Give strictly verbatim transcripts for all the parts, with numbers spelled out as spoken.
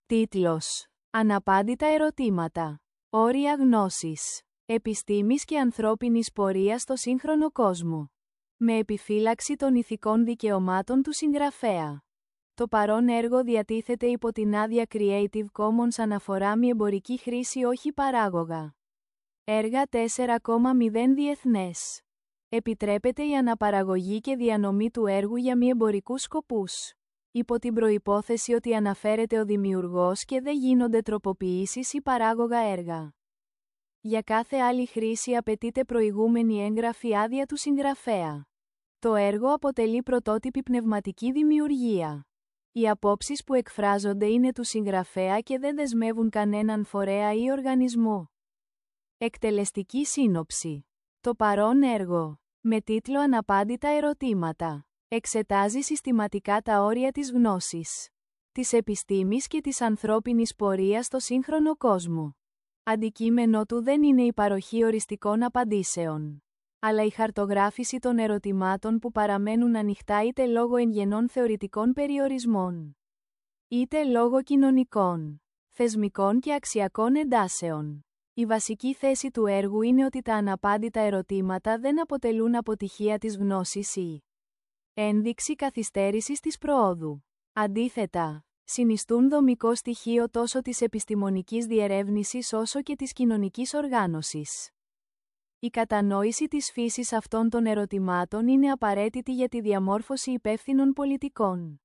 Τίτλος: Αναπάντητα ερωτήματα. Όρια γνώσης. Επιστήμης και ανθρώπινης πορείας στο σύγχρονο κόσμο. Με επιφύλαξη των ηθικών δικαιωμάτων του συγγραφέα. Το παρόν έργο διατίθεται υπό την άδεια Creative Commons αναφορά μη εμπορική χρήση όχι παράγωγα. Έργα τέσσερα κόμμα μηδέν Διεθνές. Επιτρέπεται η αναπαραγωγή και διανομή του έργου για μη εμπορικούς σκοπούς. Υπό την προϋπόθεση ότι αναφέρεται ο δημιουργός και δεν γίνονται τροποποιήσεις ή παράγωγα έργα. Για κάθε άλλη χρήση απαιτείται προηγούμενη έγγραφη άδεια του συγγραφέα. Το έργο αποτελεί πρωτότυπη πνευματική δημιουργία. Οι απόψεις που εκφράζονται είναι του συγγραφέα και δεν δεσμεύουν κανέναν φορέα ή οργανισμό. Εκτελεστική σύνοψη. Το παρόν έργο, με τίτλο «Αναπάντητα ερωτήματα», εξετάζει συστηματικά τα όρια της γνώσης, της επιστήμης και της ανθρώπινης πορείας στο σύγχρονο κόσμο. Αντικείμενο του δεν είναι η παροχή οριστικών απαντήσεων, αλλά η χαρτογράφηση των ερωτημάτων που παραμένουν ανοιχτά είτε λόγω εγγενών θεωρητικών περιορισμών, είτε λόγω κοινωνικών, θεσμικών και αξιακών εντάσεων. Η βασική θέση του έργου είναι ότι τα αναπάντητα ερωτήματα δεν αποτελούν αποτυχία της γνώσης ή ένδειξη καθυστέρησης της προόδου. Αντίθετα, συνιστούν δομικό στοιχείο τόσο της επιστημονικής διερεύνησης όσο και της κοινωνικής οργάνωσης. Η κατανόηση της φύσης αυτών των ερωτημάτων είναι απαραίτητη για τη διαμόρφωση υπεύθυνων πολιτικών,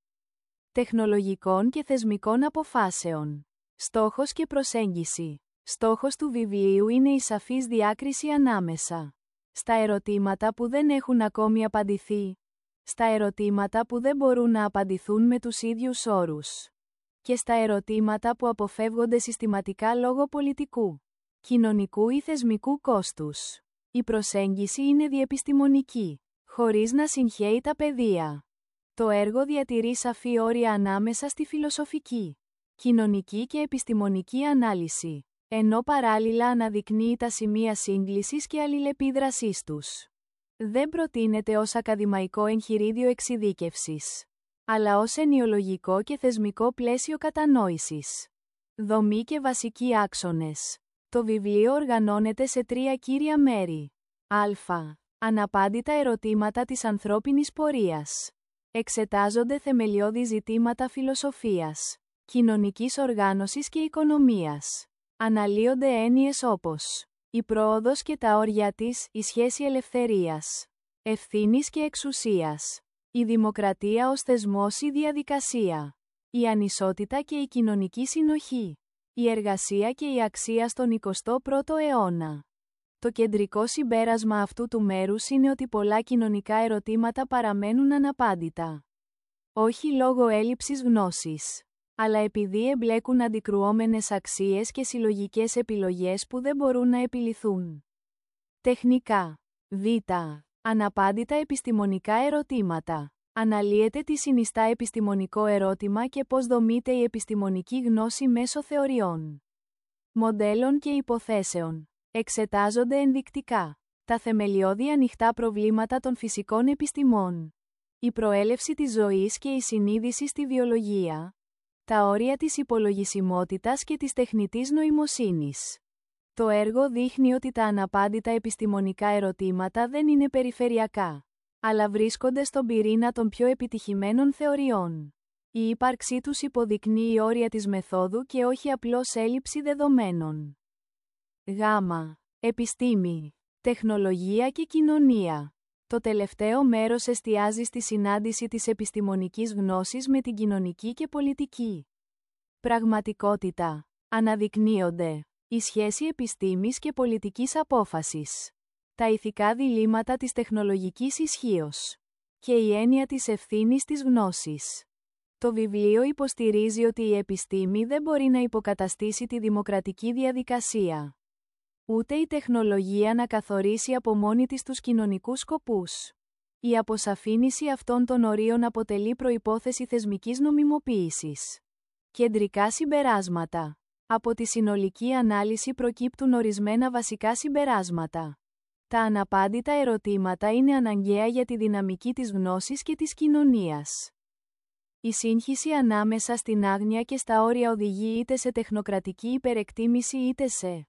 τεχνολογικών και θεσμικών αποφάσεων. Στόχος και προσέγγιση. Στόχος του βιβλίου είναι η σαφής διάκριση ανάμεσα στα ερωτήματα που δεν έχουν ακόμη απαντηθεί, στα ερωτήματα που δεν μπορούν να απαντηθούν με τους ίδιους όρους, και στα ερωτήματα που αποφεύγονται συστηματικά λόγω πολιτικού, κοινωνικού ή θεσμικού κόστους. Η προσέγγιση είναι διεπιστημονική, χωρίς να συγχέει τα πεδία. Το έργο διατηρεί σαφή όρια ανάμεσα στη φιλοσοφική, κοινωνική και επιστημονική ανάλυση, ενώ παράλληλα αναδεικνύει τα σημεία σύγκλησης και αλληλεπίδρασής τους. Δεν προτείνεται ως ακαδημαϊκό εγχειρίδιο εξειδίκευσης, αλλά ως ενιολογικό και θεσμικό πλαίσιο κατανόησης. Δομή και βασικοί άξονες. Το βιβλίο οργανώνεται σε τρία κύρια μέρη. Α. Αναπάντητα ερωτήματα της ανθρώπινης πορείας. Εξετάζονται θεμελιώδη ζητήματα φιλοσοφίας, κοινωνικής οργάνωσης και οικονομίας. Αναλύονται έννοιες όπως η πρόοδος και τα όρια της, η σχέση ελευθερίας, ευθύνης και εξουσίας, η δημοκρατία ως θεσμός ή διαδικασία, η ανισότητα και η κοινωνική συνοχή, η εργασία και η αξία στον εικοστό πρώτο αιώνα. Το κεντρικό συμπέρασμα αυτού του μέρους είναι ότι πολλά κοινωνικά ερωτήματα παραμένουν αναπάντητα. Όχι λόγω έλλειψης γνώσης, αλλά επειδή εμπλέκουν αντικρουόμενες αξίες και συλλογικές επιλογές που δεν μπορούν να επιληθούν. Τεχνικά. Β. Αναπάντητα επιστημονικά ερωτήματα. Αναλύεται τι συνιστά επιστημονικό ερώτημα και πώς δομείται η επιστημονική γνώση μέσω θεωριών, μοντέλων και υποθέσεων. Εξετάζονται ενδεικτικά τα θεμελιώδη ανοιχτά προβλήματα των φυσικών επιστημών, η προέλευση της ζωής και η συνείδηση στη βιολογία, τα όρια της υπολογισιμότητας και της τεχνητής νοημοσύνης. Το έργο δείχνει ότι τα αναπάντητα επιστημονικά ερωτήματα δεν είναι περιφερειακά, αλλά βρίσκονται στον πυρήνα των πιο επιτυχημένων θεωριών. Η ύπαρξή τους υποδεικνύει όρια της μεθόδου και όχι απλώς έλλειψη δεδομένων. Γ. Επιστήμη, τεχνολογία και κοινωνία. Το τελευταίο μέρος εστιάζει στη συνάντηση της επιστημονικής γνώσης με την κοινωνική και πολιτική πραγματικότητα. Αναδεικνύονται η σχέση επιστήμης και πολιτικής απόφασης, τα ηθικά διλήμματα της τεχνολογικής ισχύος και η έννοια της ευθύνης της γνώσης. Το βιβλίο υποστηρίζει ότι η επιστήμη δεν μπορεί να υποκαταστήσει τη δημοκρατική διαδικασία, ούτε η τεχνολογία να καθορίσει από μόνη της τους κοινωνικούς σκοπούς. Η αποσαφήνιση αυτών των ορίων αποτελεί προϋπόθεση θεσμικής νομιμοποίησης. Κεντρικά συμπεράσματα. Από τη συνολική ανάλυση προκύπτουν ορισμένα βασικά συμπεράσματα. Τα αναπάντητα ερωτήματα είναι αναγκαία για τη δυναμική της γνώσης και της κοινωνίας. Η σύγχυση ανάμεσα στην άγνοια και στα όρια οδηγεί είτε σε τεχνοκρατική υπερεκτίμηση είτε σε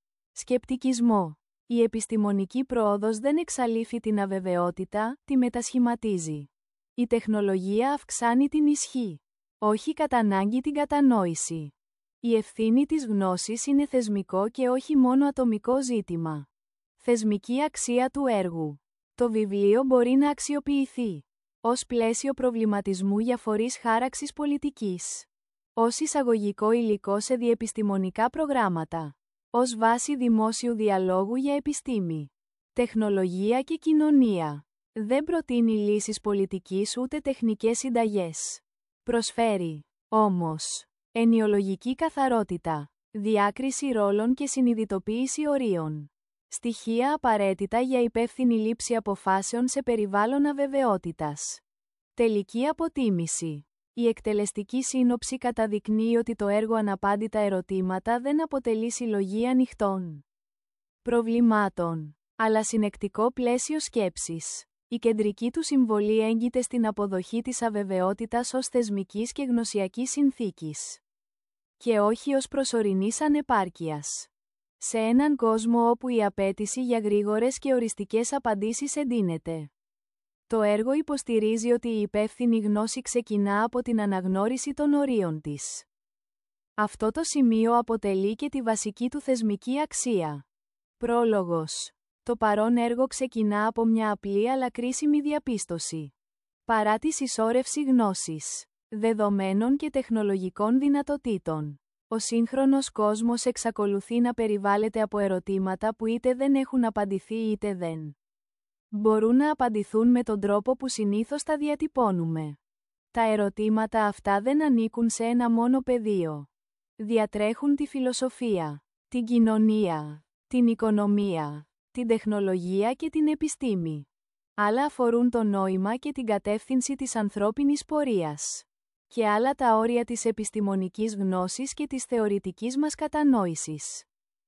σκεπτικισμό. Η επιστημονική πρόοδος δεν εξαλείφει την αβεβαιότητα, τη μετασχηματίζει. Η τεχνολογία αυξάνει την ισχύ, όχι κατά ανάγκη την κατανόηση. Η ευθύνη της γνώσης είναι θεσμικό και όχι μόνο ατομικό ζήτημα. Θεσμική αξία του έργου. Το βιβλίο μπορεί να αξιοποιηθεί ως πλαίσιο προβληματισμού για φορείς χάραξης πολιτικής, ως εισαγωγικό υλικό σε διεπιστημονικά προγράμματα, ως βάση δημόσιου διαλόγου για επιστήμη, τεχνολογία και κοινωνία. Δεν προτείνει λύσεις πολιτικής ούτε τεχνικές συνταγές. Προσφέρει, όμως, ενιολογική καθαρότητα, διάκριση ρόλων και συνειδητοποίηση ορίων. Στοιχεία απαραίτητα για υπεύθυνη λήψη αποφάσεων σε περιβάλλον αβεβαιότητας. Τελική αποτίμηση. Η εκτελεστική σύνοψη καταδεικνύει ότι το έργο αναπάντητα ερωτήματα δεν αποτελεί συλλογή ανοιχτών προβλημάτων, αλλά συνεκτικό πλαίσιο σκέψης. Η κεντρική του συμβολή έγκυται στην αποδοχή της αβεβαιότητας ως θεσμικής και γνωσιακής συνθήκης, και όχι ως προσωρινής ανεπάρκειας. Σε έναν κόσμο όπου η απέτηση για γρήγορες και οριστικές απαντήσεις εντείνεται, το έργο υποστηρίζει ότι η υπεύθυνη γνώση ξεκινά από την αναγνώριση των ορίων της. Αυτό το σημείο αποτελεί και τη βασική του θεσμική αξία. Πρόλογος. Το παρόν έργο ξεκινά από μια απλή αλλά κρίσιμη διαπίστωση. Παρά τη συσσόρευση γνώσης, δεδομένων και τεχνολογικών δυνατοτήτων, ο σύγχρονος κόσμος εξακολουθεί να περιβάλλεται από ερωτήματα που είτε δεν έχουν απαντηθεί είτε δεν μπορούν να απαντηθούν με τον τρόπο που συνήθως τα διατυπώνουμε. Τα ερωτήματα αυτά δεν ανήκουν σε ένα μόνο πεδίο. Διατρέχουν τη φιλοσοφία, την κοινωνία, την οικονομία, την τεχνολογία και την επιστήμη. Άλλα αφορούν το νόημα και την κατεύθυνση της ανθρώπινης πορείας, και άλλα τα όρια της επιστημονικής γνώσης και της θεωρητικής μας κατανόησης.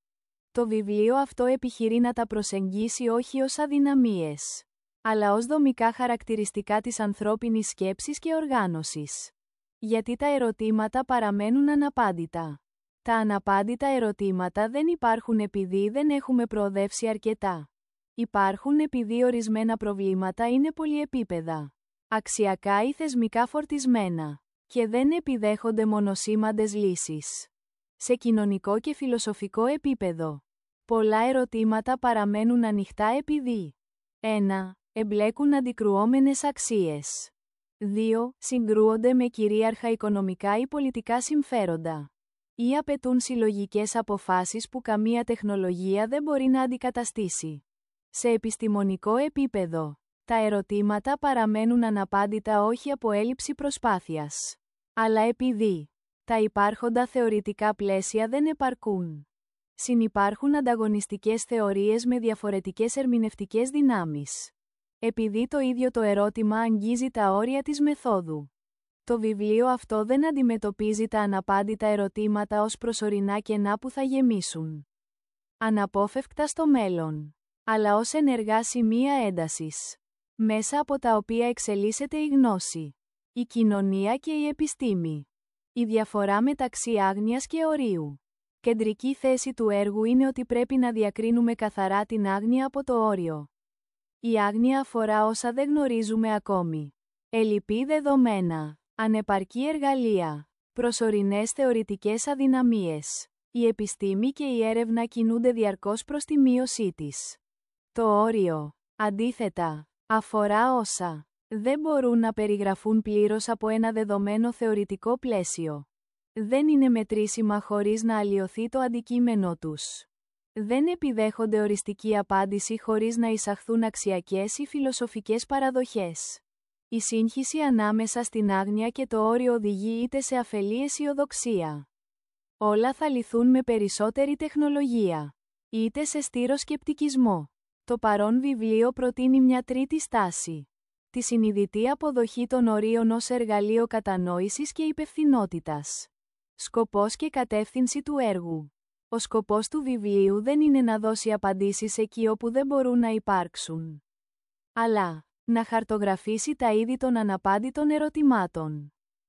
Το βιβλίο αυτό επιχειρεί να τα προσεγγίσει όχι ως αδυναμίες, αλλά ως δομικά χαρακτηριστικά της ανθρώπινης σκέψης και οργάνωσης. Γιατί τα ερωτήματα παραμένουν αναπάντητα. Τα αναπάντητα ερωτήματα δεν υπάρχουν επειδή δεν έχουμε προοδεύσει αρκετά. Υπάρχουν επειδή ορισμένα προβλήματα είναι πολυεπίπεδα, αξιακά ή θεσμικά φορτισμένα, και δεν επιδέχονται μονοσήμαντες λύσεις. Σε κοινωνικό και φιλοσοφικό επίπεδο, πολλά ερωτήματα παραμένουν ανοιχτά επειδή ένα. Εμπλέκουν αντικρουόμενες αξίες. δύο. Συγκρούονται με κυρίαρχα οικονομικά ή πολιτικά συμφέροντα. Ή απαιτούν συλλογικές αποφάσεις που καμία τεχνολογία δεν μπορεί να αντικαταστήσει. Σε επιστημονικό επίπεδο, τα ερωτήματα παραμένουν αναπάντητα όχι από έλλειψη προσπάθειας, αλλά επειδή τα υπάρχοντα θεωρητικά πλαίσια δεν επαρκούν. Συνυπάρχουν ανταγωνιστικές θεωρίες με διαφορετικές ερμηνευτικές δυνάμεις. Επειδή το ίδιο το ερώτημα αγγίζει τα όρια της μεθόδου. Το βιβλίο αυτό δεν αντιμετωπίζει τα αναπάντητα ερωτήματα ως προσωρινά κενά που θα γεμίσουν αναπόφευκτα στο μέλλον, αλλά ως ενεργά σημεία έντασης, μέσα από τα οποία εξελίσσεται η γνώση, η κοινωνία και η επιστήμη. Η διαφορά μεταξύ άγνοιας και ορίου. Κεντρική θέση του έργου είναι ότι πρέπει να διακρίνουμε καθαρά την άγνοια από το όριο. Η άγνοια αφορά όσα δεν γνωρίζουμε ακόμη. Ελλειπή δεδομένα, ανεπαρκή εργαλεία, προσωρινές θεωρητικές αδυναμίες. Η επιστήμη και η έρευνα κινούνται διαρκώς προς τη μείωσή της. Το όριο, αντίθετα, αφορά όσα δεν μπορούν να περιγραφούν πλήρως από ένα δεδομένο θεωρητικό πλαίσιο. Δεν είναι μετρήσιμα χωρίς να αλλοιωθεί το αντικείμενό τους. Δεν επιδέχονται οριστική απάντηση χωρίς να εισαχθούν αξιακές ή φιλοσοφικές παραδοχές. Η σύγχυση ανάμεσα στην άγνοια και το όριο οδηγεί είτε σε αφελή αισιοδοξία. Όλα θα λυθούν με περισσότερη τεχνολογία, είτε σε στήρο σκεπτικισμό. Το παρόν βιβλίο προτείνει μια τρίτη στάση. Τη συνειδητή αποδοχή των ορίων ως εργαλείο κατανόησης και υπευθυνότητας. Σκοπός και κατεύθυνση του έργου. Ο σκοπός του βιβλίου δεν είναι να δώσει απαντήσεις εκεί όπου δεν μπορούν να υπάρξουν, αλλά να χαρτογραφήσει τα είδη των αναπάντητων ερωτημάτων.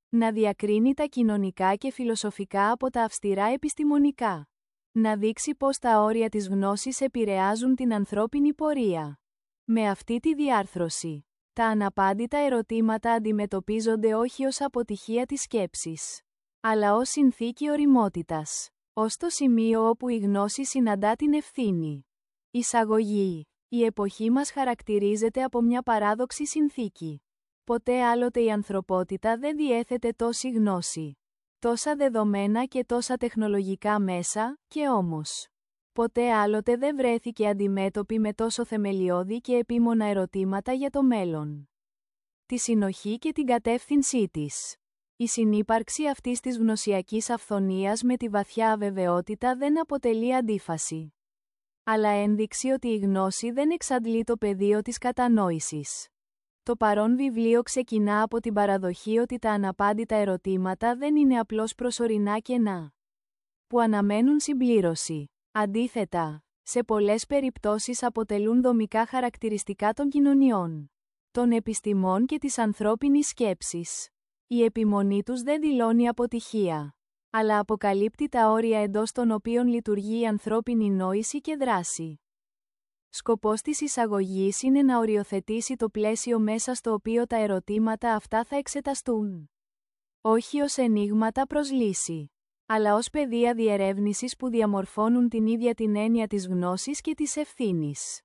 Να διακρίνει τα κοινωνικά και φιλοσοφικά από τα αυστηρά επιστημονικά. Να δείξει πώς τα όρια της γνώσης επηρεάζουν την ανθρώπινη πορεία. Με αυτή τη διάρθρωση, τα αναπάντητα ερωτήματα αντιμετωπίζονται όχι ως αποτυχία της σκέψης, αλλά ως συνθήκη ωριμότητας, ως το σημείο όπου η γνώση συναντά την ευθύνη. Εισαγωγή. Η εποχή μας χαρακτηρίζεται από μια παράδοξη συνθήκη. Ποτέ άλλοτε η ανθρωπότητα δεν διέθετε τόση γνώση, τόσα δεδομένα και τόσα τεχνολογικά μέσα, και όμως ποτέ άλλοτε δεν βρέθηκε αντιμέτωπη με τόσο θεμελιώδη και επίμονα ερωτήματα για το μέλλον, τη συνοχή και την κατεύθυνσή της. Η συνύπαρξη αυτής της γνωσιακής αυθονίας με τη βαθιά αβεβαιότητα δεν αποτελεί αντίφαση, αλλά ένδειξη ότι η γνώση δεν εξαντλεί το πεδίο της κατανόησης. Το παρόν βιβλίο ξεκινά από την παραδοχή ότι τα αναπάντητα ερωτήματα δεν είναι απλώς προσωρινά κενά, που αναμένουν συμπλήρωση. Αντίθετα, σε πολλές περιπτώσεις αποτελούν δομικά χαρακτηριστικά των κοινωνιών, των επιστημών και της ανθρώπινης σκέψης. Η επιμονή τους δεν δηλώνει αποτυχία, αλλά αποκαλύπτει τα όρια εντός των οποίων λειτουργεί η ανθρώπινη νόηση και δράση. Σκοπός της εισαγωγής είναι να οριοθετήσει το πλαίσιο μέσα στο οποίο τα ερωτήματα αυτά θα εξεταστούν. Όχι ως ενίγματα προς λύση, αλλά ως πεδία διερεύνησης που διαμορφώνουν την ίδια την έννοια της γνώσης και της ευθύνης.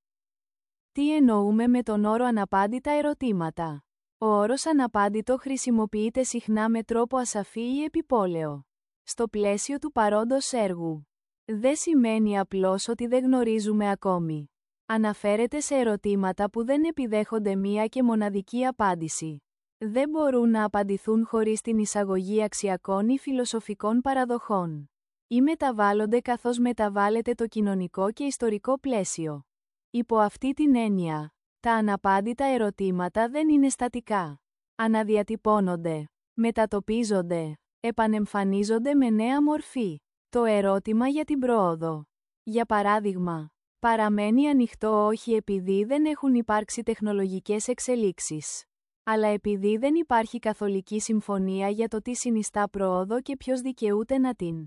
Τι εννοούμε με τον όρο αναπάντητα ερωτήματα? Ο όρος αναπάντητο χρησιμοποιείται συχνά με τρόπο ασαφή ή επιπόλαιο στο πλαίσιο του παρόντος έργου. Δεν σημαίνει απλώς ότι δεν γνωρίζουμε ακόμη. Αναφέρεται σε ερωτήματα που δεν επιδέχονται μία και μοναδική απάντηση. Δεν μπορούν να απαντηθούν χωρίς την εισαγωγή αξιακών ή φιλοσοφικών παραδοχών. Ή μεταβάλλονται καθώς μεταβάλλεται το κοινωνικό και ιστορικό πλαίσιο. Υπό αυτή την έννοια, τα αναπάντητα ερωτήματα δεν είναι στατικά. Αναδιατυπώνονται, μετατοπίζονται, επανεμφανίζονται με νέα μορφή. Το ερώτημα για την πρόοδο, για παράδειγμα, παραμένει ανοιχτό όχι επειδή δεν έχουν υπάρξει τεχνολογικές εξελίξεις, αλλά επειδή δεν υπάρχει καθολική συμφωνία για το τι συνιστά πρόοδο και ποιος δικαιούται να την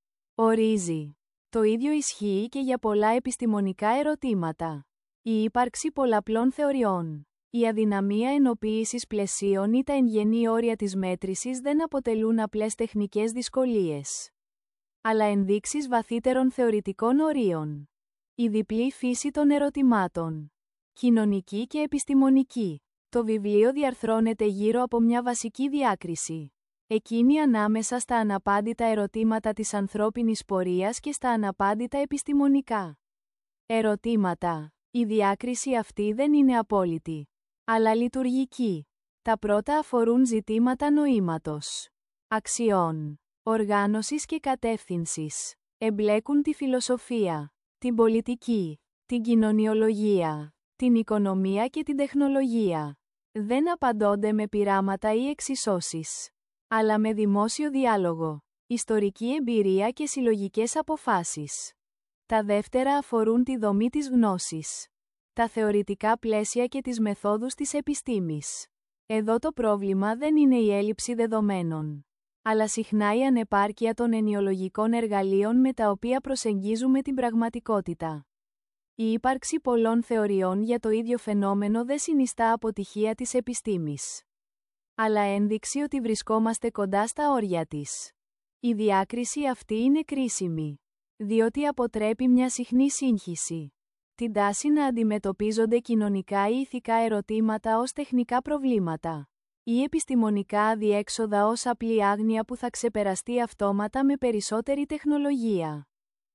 ορίζει. Το ίδιο ισχύει και για πολλά επιστημονικά ερωτήματα. Η ύπαρξη πολλαπλών θεωριών, η αδυναμία ενοποίησης πλαισίων ή τα εν γενή όρια της μέτρησης δεν αποτελούν απλές τεχνικές δυσκολίες, αλλά ενδείξεις βαθύτερων θεωρητικών ορίων. Η διπλή φύση των ερωτημάτων, κοινωνική και επιστημονική. Το βιβλίο διαρθρώνεται γύρω από μια βασική διάκριση. Εκείνη ανάμεσα στα αναπάντητα ερωτήματα της ανθρώπινης πορείας και στα αναπάντητα επιστημονικά ερωτήματα. Η διάκριση αυτή δεν είναι απόλυτη, αλλά λειτουργική. Τα πρώτα αφορούν ζητήματα νοήματος, αξιών, οργάνωσης και κατεύθυνσης. Εμπλέκουν τη φιλοσοφία, την πολιτική, την κοινωνιολογία, την οικονομία και την τεχνολογία. Δεν απαντώνται με πειράματα ή εξισώσεις, αλλά με δημόσιο διάλογο, ιστορική εμπειρία και συλλογικές αποφάσεις. Τα δεύτερα αφορούν τη δομή της γνώσης, τα θεωρητικά πλαίσια και τις μεθόδους της επιστήμης. Εδώ το πρόβλημα δεν είναι η έλλειψη δεδομένων, αλλά συχνά η ανεπάρκεια των ενιολογικών εργαλείων με τα οποία προσεγγίζουμε την πραγματικότητα. Η ύπαρξη πολλών θεωριών για το ίδιο φαινόμενο δεν συνιστά αποτυχία της επιστήμης, αλλά ένδειξη ότι βρισκόμαστε κοντά στα όρια της. Η διάκριση αυτή είναι κρίσιμη, διότι αποτρέπει μια συχνή σύγχυση, την τάση να αντιμετωπίζονται κοινωνικά ή ηθικά ερωτήματα ως τεχνικά προβλήματα, ή επιστημονικά αδιέξοδα ως απλή άγνοια που θα ξεπεραστεί αυτόματα με περισσότερη τεχνολογία.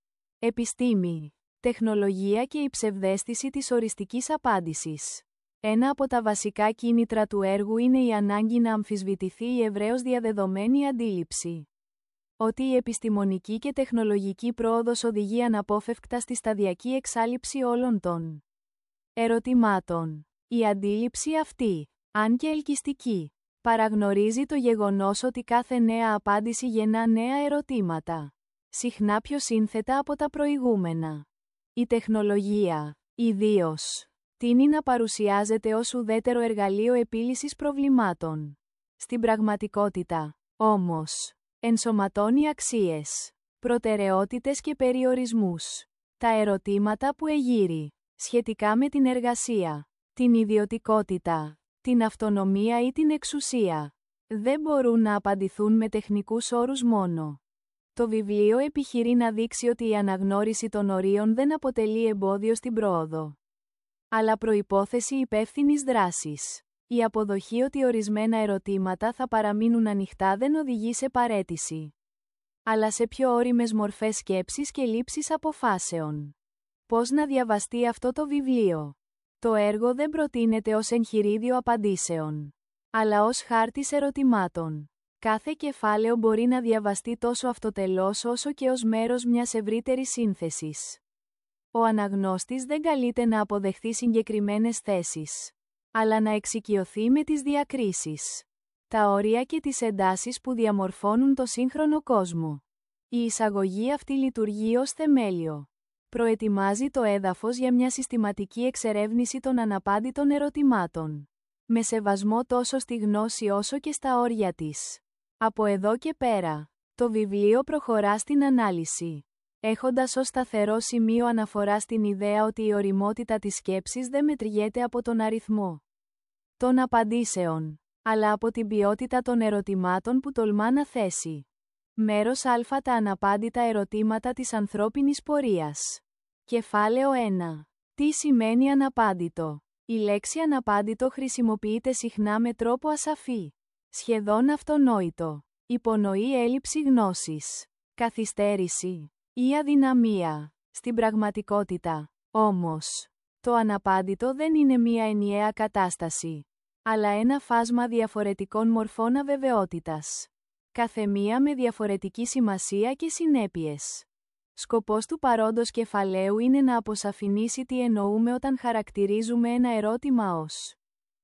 Επιστήμη, τεχνολογία και η ψευδαίσθηση της οριστικής απάντησης. Ένα από τα βασικά κίνητρα του έργου είναι η ανάγκη να αμφισβητηθεί η ευρέως διαδεδομένη αντίληψη ότι η επιστημονική και τεχνολογική πρόοδος οδηγεί αναπόφευκτα στη σταδιακή εξάλειψη όλων των ερωτημάτων. Η αντίληψη αυτή, αν και ελκυστική, παραγνωρίζει το γεγονός ότι κάθε νέα απάντηση γεννά νέα ερωτήματα, συχνά πιο σύνθετα από τα προηγούμενα. Η τεχνολογία, ιδίως, τείνει να παρουσιάζεται ως ουδέτερο εργαλείο επίλυσης προβλημάτων. Στην πραγματικότητα, όμως, ενσωματώνει αξίες, προτεραιότητες και περιορισμούς. Τα ερωτήματα που εγείρει, σχετικά με την εργασία, την ιδιωτικότητα, την αυτονομία ή την εξουσία, δεν μπορούν να απαντηθούν με τεχνικούς όρους μόνο. Το βιβλίο επιχειρεί να δείξει ότι η αναγνώριση των ορίων δεν αποτελεί εμπόδιο στην πρόοδο, αλλά προϋπόθεση υπεύθυνης δράσης. Η αποδοχή ότι ορισμένα ερωτήματα θα παραμείνουν ανοιχτά δεν οδηγεί σε παραίτηση, αλλά σε πιο ώριμες μορφές σκέψης και λήψης αποφάσεων. Πώς να διαβαστεί αυτό το βιβλίο? Το έργο δεν προτείνεται ως εγχειρίδιο απαντήσεων, αλλά ως χάρτης ερωτημάτων. Κάθε κεφάλαιο μπορεί να διαβαστεί τόσο αυτοτελώς όσο και ως μέρος μιας ευρύτερης σύνθεσης. Ο αναγνώστης δεν καλείται να αποδεχθεί συγκεκριμένες θέσεις, αλλά να εξοικειωθεί με τις διακρίσεις, τα όρια και τις εντάσεις που διαμορφώνουν το σύγχρονο κόσμο. Η εισαγωγή αυτή λειτουργεί ως θεμέλιο. Προετοιμάζει το έδαφος για μια συστηματική εξερεύνηση των αναπάντητων ερωτημάτων, με σεβασμό τόσο στη γνώση όσο και στα όρια της. Από εδώ και πέρα, το βιβλίο προχωρά στην ανάλυση, έχοντας ως σταθερό σημείο αναφορά στην ιδέα ότι η ωριμότητα της σκέψης δεν μετριέται από τον αριθμό των απαντήσεων, αλλά από την ποιότητα των ερωτημάτων που τολμά να θέσει. Μέρος Α. Τα αναπάντητα ερωτήματα της ανθρώπινης πορείας. Κεφάλαιο ένα. Τι σημαίνει αναπάντητο? Η λέξη αναπάντητο χρησιμοποιείται συχνά με τρόπο ασαφή, σχεδόν αυτονόητο. Υπονοεί έλλειψη γνώσης, καθυστέρηση ή αδυναμία. Στην πραγματικότητα, όμως, το αναπάντητο δεν είναι μία ενιαία κατάσταση, αλλά ένα φάσμα διαφορετικών μορφών αβεβαιότητας, καθεμία με διαφορετική σημασία και συνέπειες. Σκοπός του παρόντος κεφαλαίου είναι να αποσαφηνίσει τι εννοούμε όταν χαρακτηρίζουμε ένα ερώτημα ως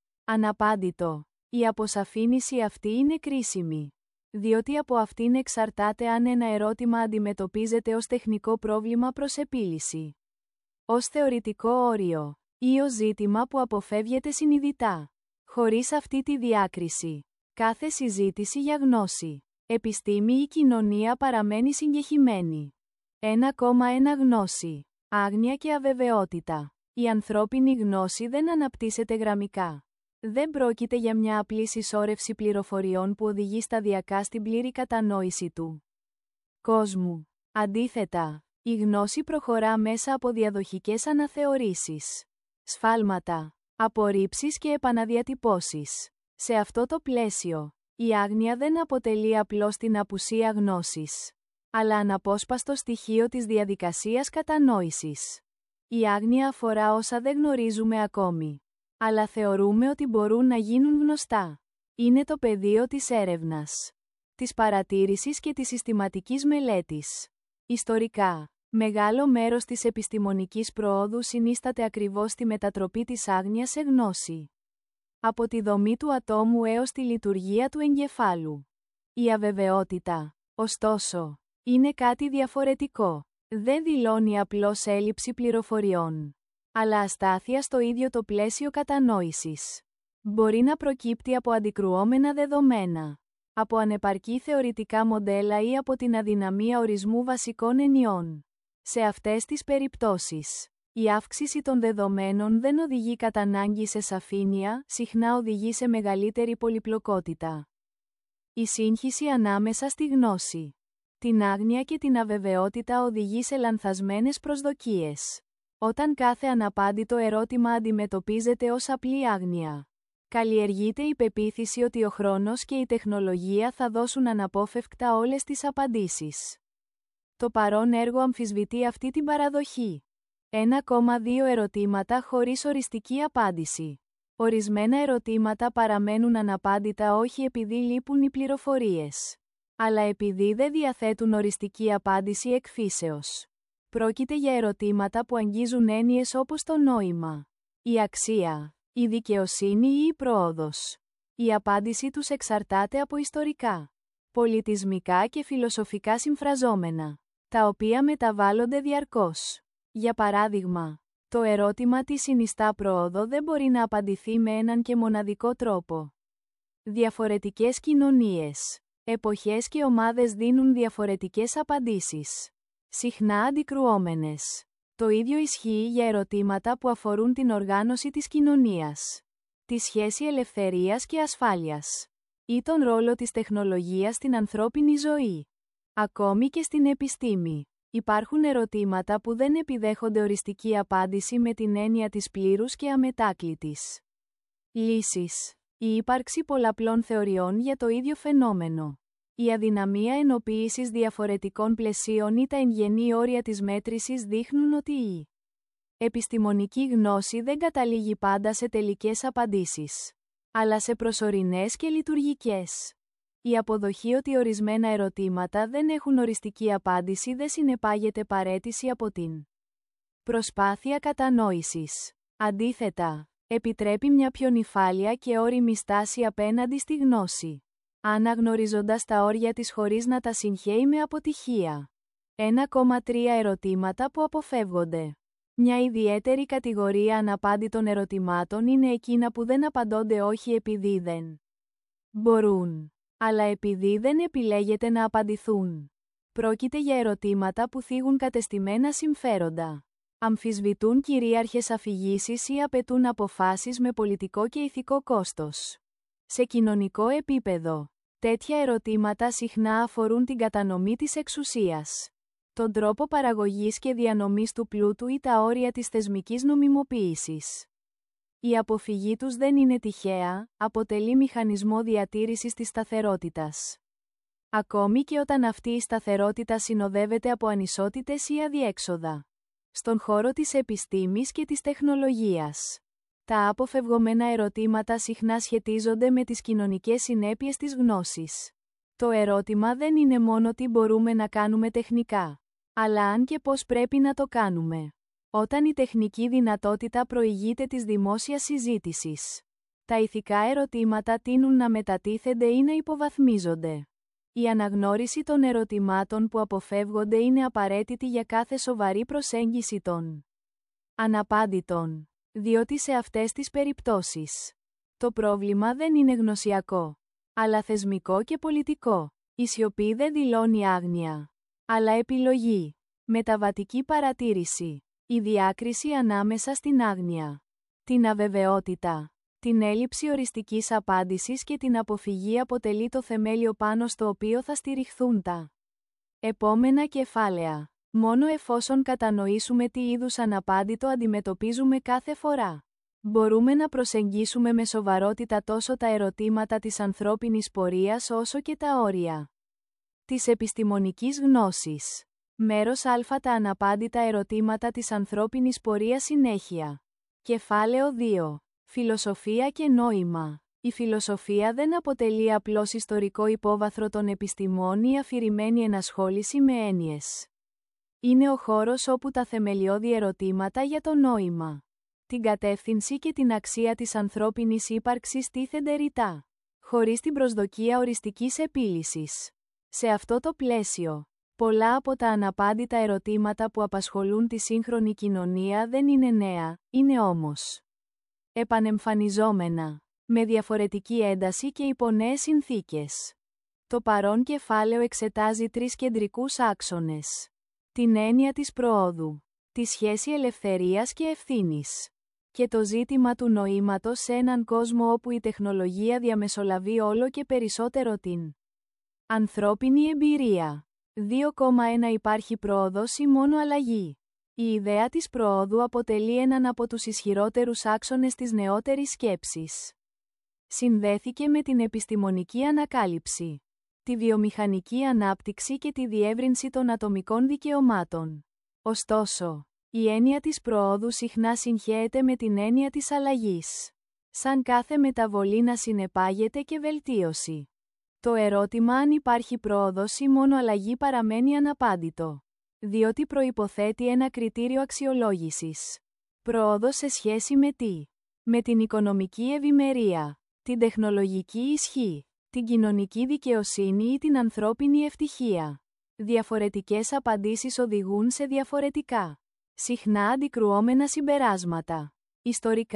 αναπάντητο. Η αποσαφήνιση αυτή είναι κρίσιμη, διότι από αυτήν εξαρτάται αν ένα ερώτημα αντιμετωπίζεται ως τεχνικό πρόβλημα προς επίλυση, ως θεωρητικό όριο, ή ως ζήτημα που αποφεύγεται συνειδητά. Χωρίς αυτή τη διάκριση, κάθε συζήτηση για γνώση, επιστήμη ή κοινωνία παραμένει συγκεχημένη. ένα κόμμα ένα Γνώση, άγνοια και αβεβαιότητα. Η ανθρώπινη γνώση δεν αναπτύσσεται γραμμικά. Δεν πρόκειται για μια απλή συσσόρευση πληροφοριών που οδηγεί σταδιακά στην πλήρη κατανόηση του κόσμου. Αντίθετα, η γνώση προχωρά μέσα από διαδοχικές αναθεωρήσεις, σφάλματα, απορρίψεις και επαναδιατυπώσεις. Σε αυτό το πλαίσιο, η άγνοια δεν αποτελεί απλώς την απουσία γνώσης, αλλά αναπόσπαστο στοιχείο της διαδικασίας κατανόησης. Η άγνοια αφορά όσα δεν γνωρίζουμε ακόμη, αλλά θεωρούμε ότι μπορούν να γίνουν γνωστά. Είναι το πεδίο της έρευνας, της παρατήρησης και της συστηματικής μελέτης. Ιστορικά, μεγάλο μέρος της επιστημονικής προόδου συνίσταται ακριβώς στη μετατροπή της άγνοιας σε γνώση. Από τη δομή του ατόμου έως τη λειτουργία του εγκεφάλου. Η αβεβαιότητα, ωστόσο, είναι κάτι διαφορετικό. Δεν δηλώνει απλώς έλλειψη πληροφοριών, αλλά αστάθεια στο ίδιο το πλαίσιο κατανόησης. Μπορεί να προκύπτει από αντικρουόμενα δεδομένα, από ανεπαρκή θεωρητικά μοντέλα ή από την αδυναμία ορισμού βασικών ενιών. Σε αυτές τις περιπτώσεις, η αύξηση των δεδομένων δεν οδηγεί κατά ανάγκη σε σαφήνεια, συχνά οδηγεί σε μεγαλύτερη πολυπλοκότητα. Η σύγχυση ανάμεσα στη γνώση, την άγνοια και την αβεβαιότητα οδηγεί σε λανθασμένες προσδοκίες. Όταν κάθε αναπάντητο ερώτημα αντιμετωπίζεται ως απλή άγνοια, καλλιεργείται η πεποίθηση ότι ο χρόνος και η τεχνολογία θα δώσουν αναπόφευκτα όλες τις απαντήσεις. Το παρόν έργο αμφισβητεί αυτή την παραδοχή. ένα κόμμα δύο Ερωτήματα χωρίς οριστική απάντηση. Ορισμένα ερωτήματα παραμένουν αναπάντητα όχι επειδή λείπουν οι πληροφορίες, αλλά επειδή δεν διαθέτουν οριστική απάντηση εκ φύσεως. Πρόκειται για ερωτήματα που αγγίζουν έννοιες όπως το νόημα, η αξία, η δικαιοσύνη ή η πρόοδος. Η απάντηση τους εξαρτάται από ιστορικά, πολιτισμικά και φιλοσοφικά συμφραζόμενα, τα οποία μεταβάλλονται διαρκώς. Για παράδειγμα, το ερώτημα τι συνιστά πρόοδο δεν μπορεί να απαντηθεί με έναν και μοναδικό τρόπο. Διαφορετικές κοινωνίες, εποχές και ομάδες δίνουν διαφορετικές απαντήσεις. Συχνά αντικρουόμενες. Το ίδιο ισχύει για ερωτήματα που αφορούν την οργάνωση της κοινωνίας, τη σχέση ελευθερίας και ασφάλειας, ή τον ρόλο της τεχνολογίας στην ανθρώπινη ζωή. Ακόμη και στην επιστήμη, υπάρχουν ερωτήματα που δεν επιδέχονται οριστική απάντηση με την έννοια της πλήρους και αμετάκλητης λύσης. Η ύπαρξη πολλαπλών θεωριών για το ίδιο φαινόμενο. Η αδυναμία ενοποίησης διαφορετικών πλαισίων ή τα εγγενή όρια της μέτρησης δείχνουν ότι η επιστημονική γνώση δεν καταλήγει πάντα σε τελικές απαντήσεις, αλλά σε προσωρινές και λειτουργικές. Η αποδοχή ότι ορισμένα ερωτήματα δεν έχουν οριστική απάντηση δεν συνεπάγεται παραίτηση από την προσπάθεια κατανόησης. Αντίθετα, επιτρέπει μια πιο νυφάλια και ώριμη στάση απέναντι στη γνώση, αναγνωρίζοντας τα όρια της χωρίς να τα συγχαίει με αποτυχία. ένα κόμμα τρία ερωτήματα που αποφεύγονται. Μια ιδιαίτερη κατηγορία αναπάντητων ερωτημάτων είναι εκείνα που δεν απαντώνται όχι επειδή δεν μπορούν, αλλά επειδή δεν επιλέγεται να απαντηθούν. Πρόκειται για ερωτήματα που θίγουν κατεστημένα συμφέροντα, αμφισβητούν κυρίαρχες αφηγήσεις ή απαιτούν αποφάσεις με πολιτικό και ηθικό κόστος. Σε κοινωνικό επίπεδο, τέτοια ερωτήματα συχνά αφορούν την κατανομή της εξουσίας, τον τρόπο παραγωγής και διανομής του πλούτου ή τα όρια της θεσμικής νομιμοποίησης. Η αποφυγή τους δεν είναι τυχαία, αποτελεί μηχανισμό διατήρησης της σταθερότητας. Ακόμη και όταν αυτή η σταθερότητα συνοδεύεται από ανισότητες ή αδιέξοδα. Στον χώρο της επιστήμης και της τεχνολογίας, τα αποφευγωμένα ερωτήματα συχνά σχετίζονται με τις κοινωνικές συνέπειες της γνώσης. Το ερώτημα δεν είναι μόνο τι μπορούμε να κάνουμε τεχνικά, αλλά αν και πώς πρέπει να το κάνουμε. Όταν η τεχνική δυνατότητα προηγείται της δημόσιας συζήτησης, τα ηθικά ερωτήματα τείνουν να μετατίθενται ή να υποβαθμίζονται. Η αναγνώριση των ερωτημάτων που αποφεύγονται είναι απαραίτητη για κάθε σοβαρή προσέγγιση των αναπάντητων, διότι σε αυτές τις περιπτώσεις το πρόβλημα δεν είναι γνωσιακό, αλλά θεσμικό και πολιτικό. Η σιωπή δεν δηλώνει άγνοια, αλλά επιλογή. Μεταβατική παρατήρηση. Η διάκριση ανάμεσα στην άγνοια, την αβεβαιότητα, την έλλειψη οριστικής απάντησης και την αποφυγή αποτελεί το θεμέλιο πάνω στο οποίο θα στηριχθούν τα επόμενα κεφάλαια. Μόνο εφόσον κατανοήσουμε τι είδους αναπάντητο αντιμετωπίζουμε κάθε φορά, μπορούμε να προσεγγίσουμε με σοβαρότητα τόσο τα ερωτήματα της ανθρώπινης πορείας όσο και τα όρια της επιστημονικής γνώσης. Μέρος Α. Τα αναπάντητα ερωτήματα της ανθρώπινης πορείας συνέχεια. Κεφάλαιο δύο. Φιλοσοφία και νόημα. Η φιλοσοφία δεν αποτελεί απλώς ιστορικό υπόβαθρο των επιστημών ή αφηρημένη ενασχόληση με έννοιες. Είναι ο χώρος όπου τα θεμελιώδη ερωτήματα για το νόημα, την κατεύθυνση και την αξία της ανθρώπινης ύπαρξης τίθενται ρητά, χωρίς την προσδοκία οριστικής επίλυσης. Σε αυτό το πλαίσιο, πολλά από τα αναπάντητα ερωτήματα που απασχολούν τη σύγχρονη κοινωνία δεν είναι νέα, είναι όμως επανεμφανιζόμενα, με διαφορετική ένταση και υπό νέες συνθήκες. Το παρόν κεφάλαιο εξετάζει τρεις κεντρικούς άξονες. Την έννοια της προόδου, τη σχέση ελευθερίας και ευθύνης, και το ζήτημα του νοήματος σε έναν κόσμο όπου η τεχνολογία διαμεσολαβεί όλο και περισσότερο την ανθρώπινη εμπειρία. δύο κόμμα ένα Υπάρχει πρόοδος ή μόνο αλλαγή. Η ιδέα της προόδου αποτελεί έναν από τους ισχυρότερους άξονες της νεότερης σκέψης. Συνδέθηκε με την επιστημονική ανακάλυψη, τη βιομηχανική ανάπτυξη και τη διεύρυνση των ατομικών δικαιωμάτων. Ωστόσο, η έννοια της προόδου συχνά συγχέεται με την έννοια της αλλαγής, σαν κάθε μεταβολή να συνεπάγεται και βελτίωση. Το ερώτημα αν υπάρχει πρόοδος ή μόνο αλλαγή παραμένει αναπάντητο, διότι προϋποθέτει ένα κριτήριο αξιολόγησης. Πρόοδος σε σχέση με τι? Με την οικονομική ευημερία, την τεχνολογική ισχύ, την κοινωνική δικαιοσύνη ή την ανθρώπινη ευτυχία. Διαφορετικές απαντήσεις οδηγούν σε διαφορετικά, συχνά αντικρουόμενα συμπεράσματα. Ιστορικά,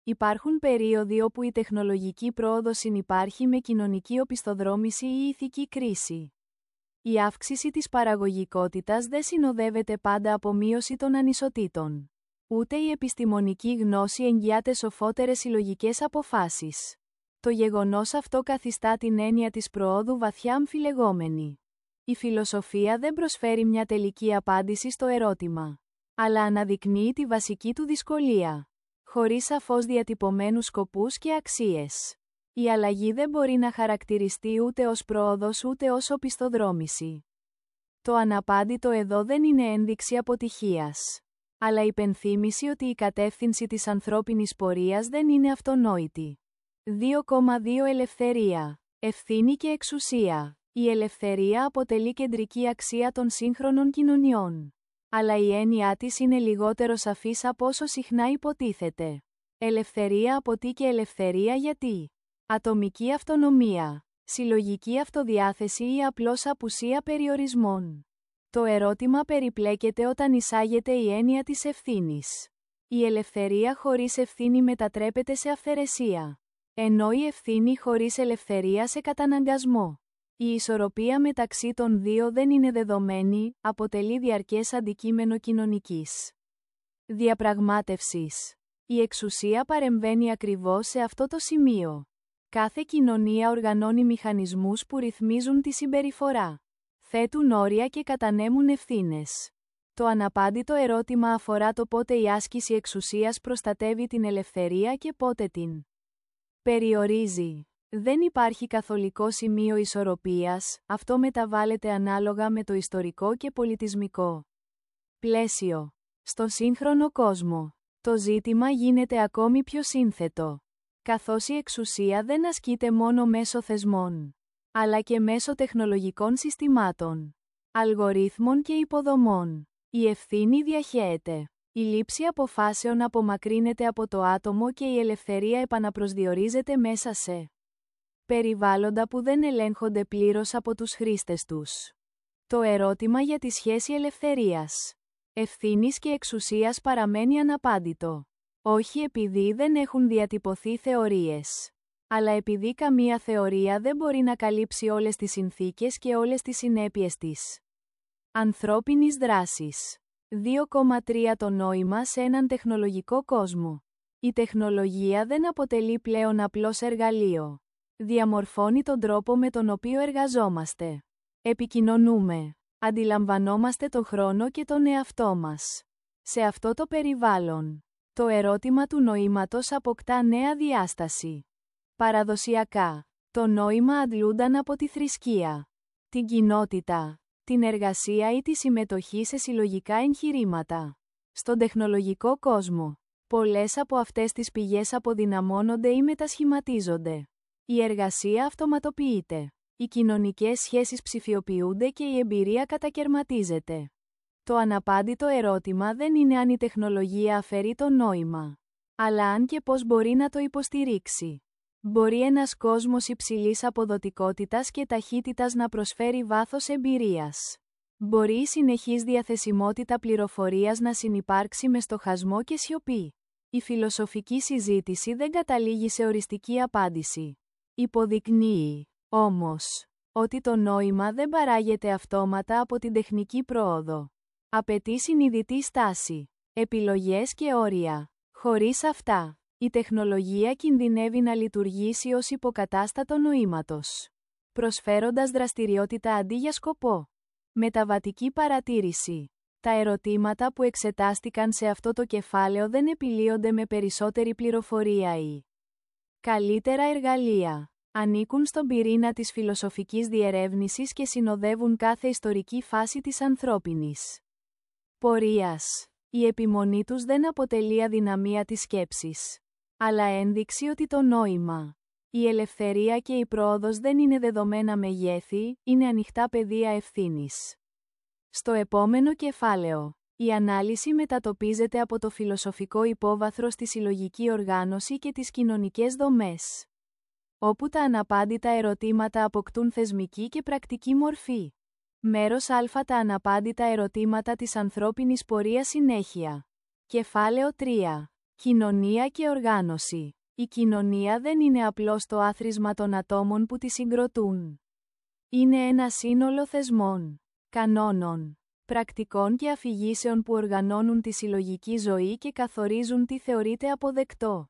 Υπάρχουν περίοδοι όπου η τεχνολογική πρόοδος συνυπάρχει με κοινωνική οπισθοδρόμηση ή ηθική κρίση. Η αύξηση της παραγωγικότητας δεν συνοδεύεται πάντα από μείωση των ανισοτήτων. Ούτε η επιστημονική γνώση εγγυάται σοφότερες συλλογικές αποφάσεις. Το γεγονός αυτό καθιστά την έννοια της προόδου βαθιά αμφιλεγόμενη. Η φιλοσοφία δεν προσφέρει μια τελική απάντηση στο ερώτημα, αλλά αναδεικνύει τη βασική του δυσκολία, χωρίς σαφώς διατυπωμένους σκοπούς και αξίες. Η αλλαγή δεν μπορεί να χαρακτηριστεί ούτε ως πρόοδος ούτε ως οπισθοδρόμηση. Το αναπάντητο εδώ δεν είναι ένδειξη αποτυχίας, αλλά υπενθύμηση ότι η κατεύθυνση της ανθρώπινης πορείας δεν είναι αυτονόητη. δύο κόμμα δύο Ελευθερία, ευθύνη και εξουσία. Η ελευθερία αποτελεί κεντρική αξία των σύγχρονων κοινωνιών. Αλλά η έννοιά της είναι λιγότερο σαφής από όσο συχνά υποτίθεται. Ελευθερία από τι και ελευθερία γιατί? Ατομική αυτονομία, συλλογική αυτοδιάθεση ή απλώς απουσία περιορισμών? Το ερώτημα περιπλέκεται όταν εισάγεται η έννοια της ευθύνης. Η ελευθερία χωρίς ευθύνη μετατρέπεται σε αυθαιρεσία, ενώ η ευθύνη χωρίς ελευθερία σε καταναγκασμό. Η ισορροπία μεταξύ των δύο δεν είναι δεδομένη, αποτελεί διαρκές αντικείμενο κοινωνικής διαπραγμάτευσης. Η εξουσία παρεμβαίνει ακριβώς σε αυτό το σημείο. Κάθε κοινωνία οργανώνει μηχανισμούς που ρυθμίζουν τη συμπεριφορά, θέτουν όρια και κατανέμουν ευθύνες. Το αναπάντητο ερώτημα αφορά το πότε η άσκηση εξουσίας προστατεύει την ελευθερία και πότε την περιορίζει. Δεν υπάρχει καθολικό σημείο ισορροπίας, αυτό μεταβάλλεται ανάλογα με το ιστορικό και πολιτισμικό πλαίσιο. Στο σύγχρονο κόσμο, το ζήτημα γίνεται ακόμη πιο σύνθετο, καθώς η εξουσία δεν ασκείται μόνο μέσω θεσμών, αλλά και μέσω τεχνολογικών συστημάτων, αλγορίθμων και υποδομών. Η ευθύνη διαχέεται. Η λήψη αποφάσεων απομακρύνεται από το άτομο και η ελευθερία επαναπροσδιορίζεται μέσα σε περιβάλλοντα που δεν ελέγχονται πλήρως από τους χρήστες τους. Το ερώτημα για τη σχέση ελευθερίας, ευθύνης και εξουσίας παραμένει αναπάντητο. Όχι επειδή δεν έχουν διατυπωθεί θεωρίες, αλλά επειδή καμία θεωρία δεν μπορεί να καλύψει όλες τις συνθήκες και όλες τις συνέπειες της ανθρώπινης δράσης. δύο κόμμα τρία Το νόημα σε έναν τεχνολογικό κόσμο. Η τεχνολογία δεν αποτελεί πλέον απλώς εργαλείο. Διαμορφώνει τον τρόπο με τον οποίο εργαζόμαστε, επικοινωνούμε, αντιλαμβανόμαστε τον χρόνο και τον εαυτό μας. Σε αυτό το περιβάλλον, το ερώτημα του νοήματος αποκτά νέα διάσταση. Παραδοσιακά, το νόημα αντλούνταν από τη θρησκεία, την κοινότητα, την εργασία ή τη συμμετοχή σε συλλογικά εγχειρήματα. Στον τεχνολογικό κόσμο, πολλές από αυτές τις πηγές αποδυναμώνονται ή μετασχηματίζονται. Η εργασία αυτοματοποιείται. Οι κοινωνικές σχέσεις ψηφιοποιούνται και η εμπειρία κατακερματίζεται. Το αναπάντητο ερώτημα δεν είναι αν η τεχνολογία αφαιρεί το νόημα, αλλά αν και πώς μπορεί να το υποστηρίξει. Μπορεί ένας κόσμος υψηλής αποδοτικότητας και ταχύτητας να προσφέρει βάθος εμπειρίας. Μπορεί η συνεχής διαθεσιμότητα πληροφορίας να συνυπάρξει με στοχασμό και σιωπή. Η φιλοσοφική συζήτηση δεν καταλήγει σε οριστική απάντηση. Υποδεικνύει, όμως, ότι το νόημα δεν παράγεται αυτόματα από την τεχνική πρόοδο. Απαιτεί συνειδητή στάση, επιλογές και όρια. Χωρίς αυτά, η τεχνολογία κινδυνεύει να λειτουργήσει ως υποκατάστατο νοήματος, προσφέροντας δραστηριότητα αντί για σκοπό. Μεταβατική παρατήρηση. Τα ερωτήματα που εξετάστηκαν σε αυτό το κεφάλαιο δεν επιλύονται με περισσότερη πληροφορία ή καλύτερα εργαλεία. Ανήκουν στον πυρήνα της φιλοσοφικής διερεύνησης και συνοδεύουν κάθε ιστορική φάση της ανθρώπινης πορείας. Η επιμονή τους δεν αποτελεί αδυναμία της σκέψης, αλλά ένδειξη ότι το νόημα, η ελευθερία και η πρόοδος δεν είναι δεδομένα μεγέθη, είναι ανοιχτά πεδία ευθύνης. Στο επόμενο κεφάλαιο, η ανάλυση μετατοπίζεται από το φιλοσοφικό υπόβαθρο στη συλλογική οργάνωση και τις κοινωνικές δομές, όπου τα αναπάντητα ερωτήματα αποκτούν θεσμική και πρακτική μορφή. Μέρος Α. Τα αναπάντητα ερωτήματα της ανθρώπινης πορείας συνέχεια. Κεφάλαιο τρία. Κοινωνία και οργάνωση. Η κοινωνία δεν είναι απλώς το άθροισμα των ατόμων που τη συγκροτούν. Είναι ένα σύνολο θεσμών, κανόνων, πρακτικών και αφηγήσεων που οργανώνουν τη συλλογική ζωή και καθορίζουν τι θεωρείται αποδεκτό,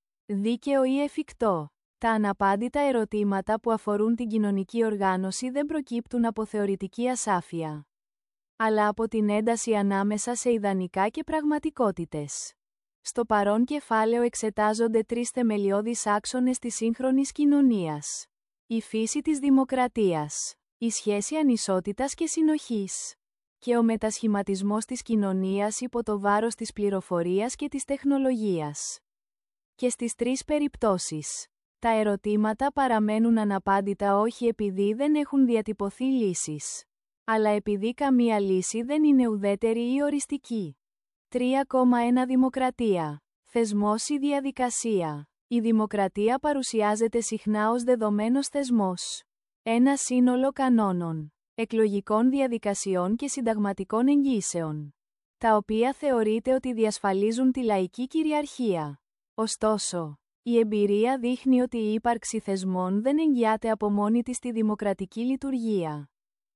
δίκαιο ή εφικτό. Τα αναπάντητα ερωτήματα που αφορούν την κοινωνική οργάνωση δεν προκύπτουν από θεωρητική ασάφεια, αλλά από την ένταση ανάμεσα σε ιδανικά και πραγματικότητες. Στο παρόν κεφάλαιο εξετάζονται τρεις θεμελιώδεις άξονες της σύγχρονης κοινωνίας. Η φύση της δημοκρατίας, η σχέση ανισότητας και συνοχής, και ο μετασχηματισμός της κοινωνίας υπό το βάρος της πληροφορίας και της τεχνολογίας. Και στις τρεις περιπτώσεις, τα ερωτήματα παραμένουν αναπάντητα όχι επειδή δεν έχουν διατυπωθεί λύσεις, αλλά επειδή καμία λύση δεν είναι ουδέτερη ή οριστική. τρία κόμμα ένα Δημοκρατία. Θεσμός ή διαδικασία. Η δημοκρατία παρουσιάζεται συχνά ως δεδομένος θεσμός. Ένα σύνολο κανόνων, εκλογικών διαδικασιών και συνταγματικών εγγύσεων, τα οποία θεωρείται ότι διασφαλίζουν τη λαϊκή κυριαρχία. Ωστόσο, η εμπειρία δείχνει ότι η ύπαρξη θεσμών δεν εγγυάται από μόνη της τη δημοκρατική λειτουργία.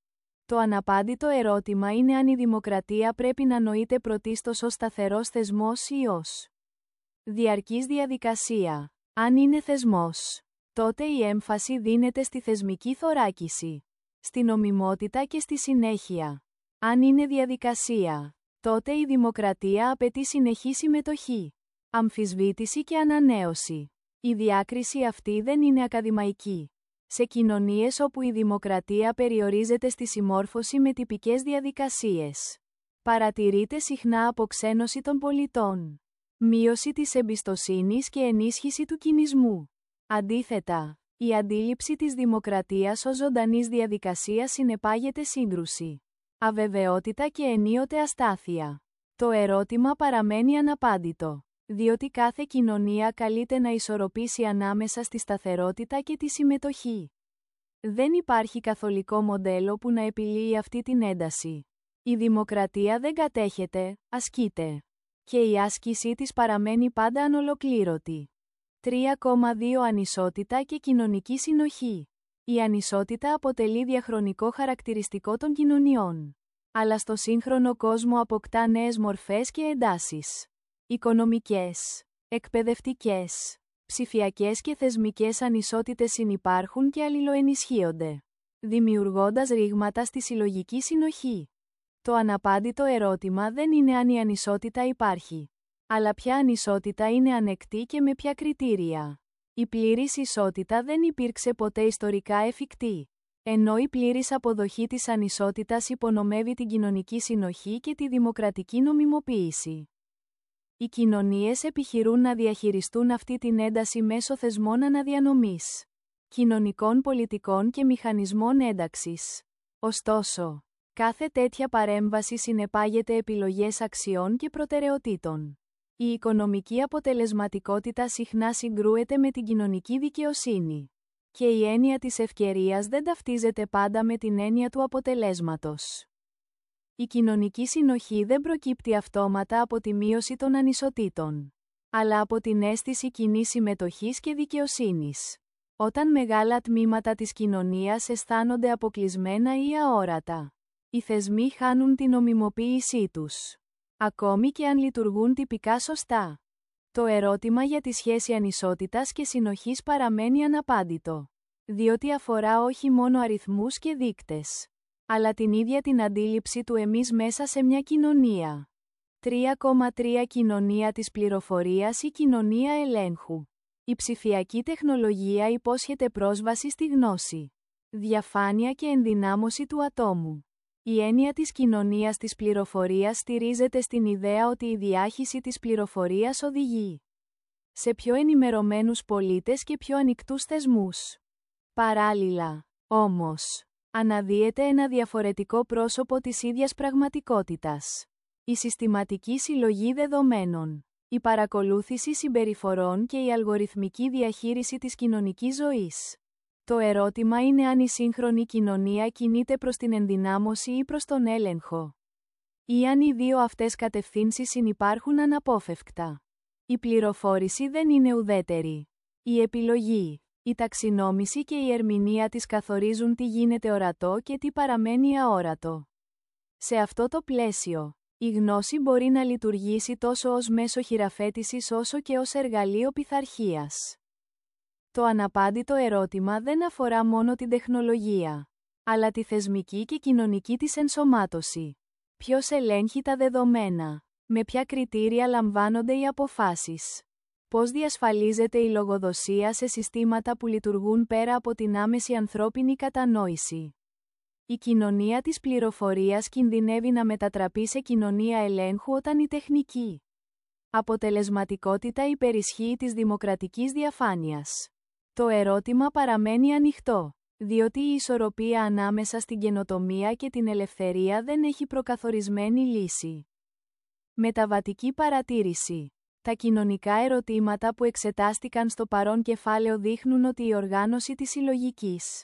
Το αναπάντητο ερώτημα είναι αν η δημοκρατία πρέπει να νοείται πρωτίστως ως σταθερός θεσμός ή ως διαρκής διαδικασία. Αν είναι θεσμός, τότε η έμφαση δίνεται στη θεσμική θωράκιση, στη νομιμότητα και στη συνέχεια. Αν είναι διαδικασία, τότε η δημοκρατία απαιτεί συνεχή συμμετοχή, αμφισβήτηση και ανανέωση. Η διάκριση αυτή δεν είναι ακαδημαϊκή. Σε κοινωνίες όπου η δημοκρατία περιορίζεται στη συμμόρφωση με τυπικές διαδικασίες, παρατηρείται συχνά αποξένωση των πολιτών, μείωση της εμπιστοσύνης και ενίσχυση του κινησμού. Αντίθετα, η αντίληψη της δημοκρατίας ως ζωντανής διαδικασίας συνεπάγεται σύγκρουση, αβεβαιότητα και ενίοτε αστάθεια. Το ερώτημα παραμένει αναπάντητο, διότι κάθε κοινωνία καλείται να ισορροπήσει ανάμεσα στη σταθερότητα και τη συμμετοχή. Δεν υπάρχει καθολικό μοντέλο που να επιλύει αυτή την ένταση. Η δημοκρατία δεν κατέχεται, ασκείται. Και η άσκησή της παραμένει πάντα ανολοκλήρωτη. τρία κόμμα δύο Ανισότητα και κοινωνική συνοχή. Η ανισότητα αποτελεί διαχρονικό χαρακτηριστικό των κοινωνιών, αλλά στο σύγχρονο κόσμο αποκτά νέες μορφές και εντάσεις. Οικονομικές, εκπαιδευτικές, ψηφιακές και θεσμικές ανισότητες συνυπάρχουν και αλληλοενισχύονται, δημιουργώντας ρήγματα στη συλλογική συνοχή. Το αναπάντητο ερώτημα δεν είναι αν η ανισότητα υπάρχει, αλλά ποια ανισότητα είναι ανεκτή και με ποια κριτήρια. Η πλήρης ισότητα δεν υπήρξε ποτέ ιστορικά εφικτή, ενώ η πλήρης αποδοχή της ανισότητας υπονομεύει την κοινωνική συνοχή και τη δημοκρατική νομιμοποίηση. Οι κοινωνίες επιχειρούν να διαχειριστούν αυτή την ένταση μέσω θεσμών αναδιανομής, κοινωνικών πολιτικών και μηχανισμών ένταξης. Ωστόσο, κάθε τέτοια παρέμβαση συνεπάγεται επιλογές αξιών και προτεραιοτήτων. Η οικονομική αποτελεσματικότητα συχνά συγκρούεται με την κοινωνική δικαιοσύνη, και η έννοια της ευκαιρίας δεν ταυτίζεται πάντα με την έννοια του αποτελέσματος. Η κοινωνική συνοχή δεν προκύπτει αυτόματα από τη μείωση των ανισοτήτων, αλλά από την αίσθηση κοινής συμμετοχής και δικαιοσύνης. Όταν μεγάλα τμήματα της κοινωνίας αισθάνονται αποκλεισμένα ή αόρατα, οι θεσμοί χάνουν την νομιμοποίησή τους, ακόμη και αν λειτουργούν τυπικά σωστά. Το ερώτημα για τη σχέση ανισότητας και συνοχής παραμένει αναπάντητο, διότι αφορά όχι μόνο αριθμούς και δείκτες, αλλά την ίδια την αντίληψη του εμείς μέσα σε μια κοινωνία. τρία κόμμα τρία Κοινωνία της πληροφορίας ή κοινωνία ελέγχου. Η ψηφιακή τεχνολογία υπόσχεται πρόσβαση στη γνώση, διαφάνεια και ενδυνάμωση του ατόμου. Η έννοια της κοινωνίας της πληροφορίας στηρίζεται στην ιδέα ότι η διάχυση της πληροφορίας οδηγεί σε πιο ενημερωμένους πολίτες και πιο ανοιχτούς θεσμούς. Παράλληλα, όμως, αναδύεται ένα διαφορετικό πρόσωπο της ίδιας πραγματικότητας. Η συστηματική συλλογή δεδομένων, η παρακολούθηση συμπεριφορών και η αλγοριθμική διαχείριση της κοινωνικής ζωής. Το ερώτημα είναι αν η σύγχρονη κοινωνία κινείται προς την ενδυνάμωση ή προς τον έλεγχο, ή αν οι δύο αυτές κατευθύνσεις συνυπάρχουν αναπόφευκτα. Η πληροφόρηση δεν είναι ουδέτερη. Η επιλογή, η ταξινόμηση και η ερμηνεία της καθορίζουν τι γίνεται ορατό και τι παραμένει αόρατο. Σε αυτό το πλαίσιο, η γνώση μπορεί να λειτουργήσει τόσο ως μέσο χειραφέτησης όσο και ως εργαλείο πειθαρχίας. Το αναπάντητο ερώτημα δεν αφορά μόνο την τεχνολογία, αλλά τη θεσμική και κοινωνική της ενσωμάτωση. Ποιος ελέγχει τα δεδομένα? Με ποια κριτήρια λαμβάνονται οι αποφάσεις? Πώς διασφαλίζεται η λογοδοσία σε συστήματα που λειτουργούν πέρα από την άμεση ανθρώπινη κατανόηση? Η κοινωνία της πληροφορίας κινδυνεύει να μετατραπεί σε κοινωνία ελέγχου όταν η τεχνική αποτελεσματικότητα υπερισχύει της δημοκρατικής διαφάνειας. Το ερώτημα παραμένει ανοιχτό, διότι η ισορροπία ανάμεσα στην καινοτομία και την ελευθερία δεν έχει προκαθορισμένη λύση. Μεταβατική παρατήρηση. Τα κοινωνικά ερωτήματα που εξετάστηκαν στο παρόν κεφάλαιο δείχνουν ότι η οργάνωση της συλλογικής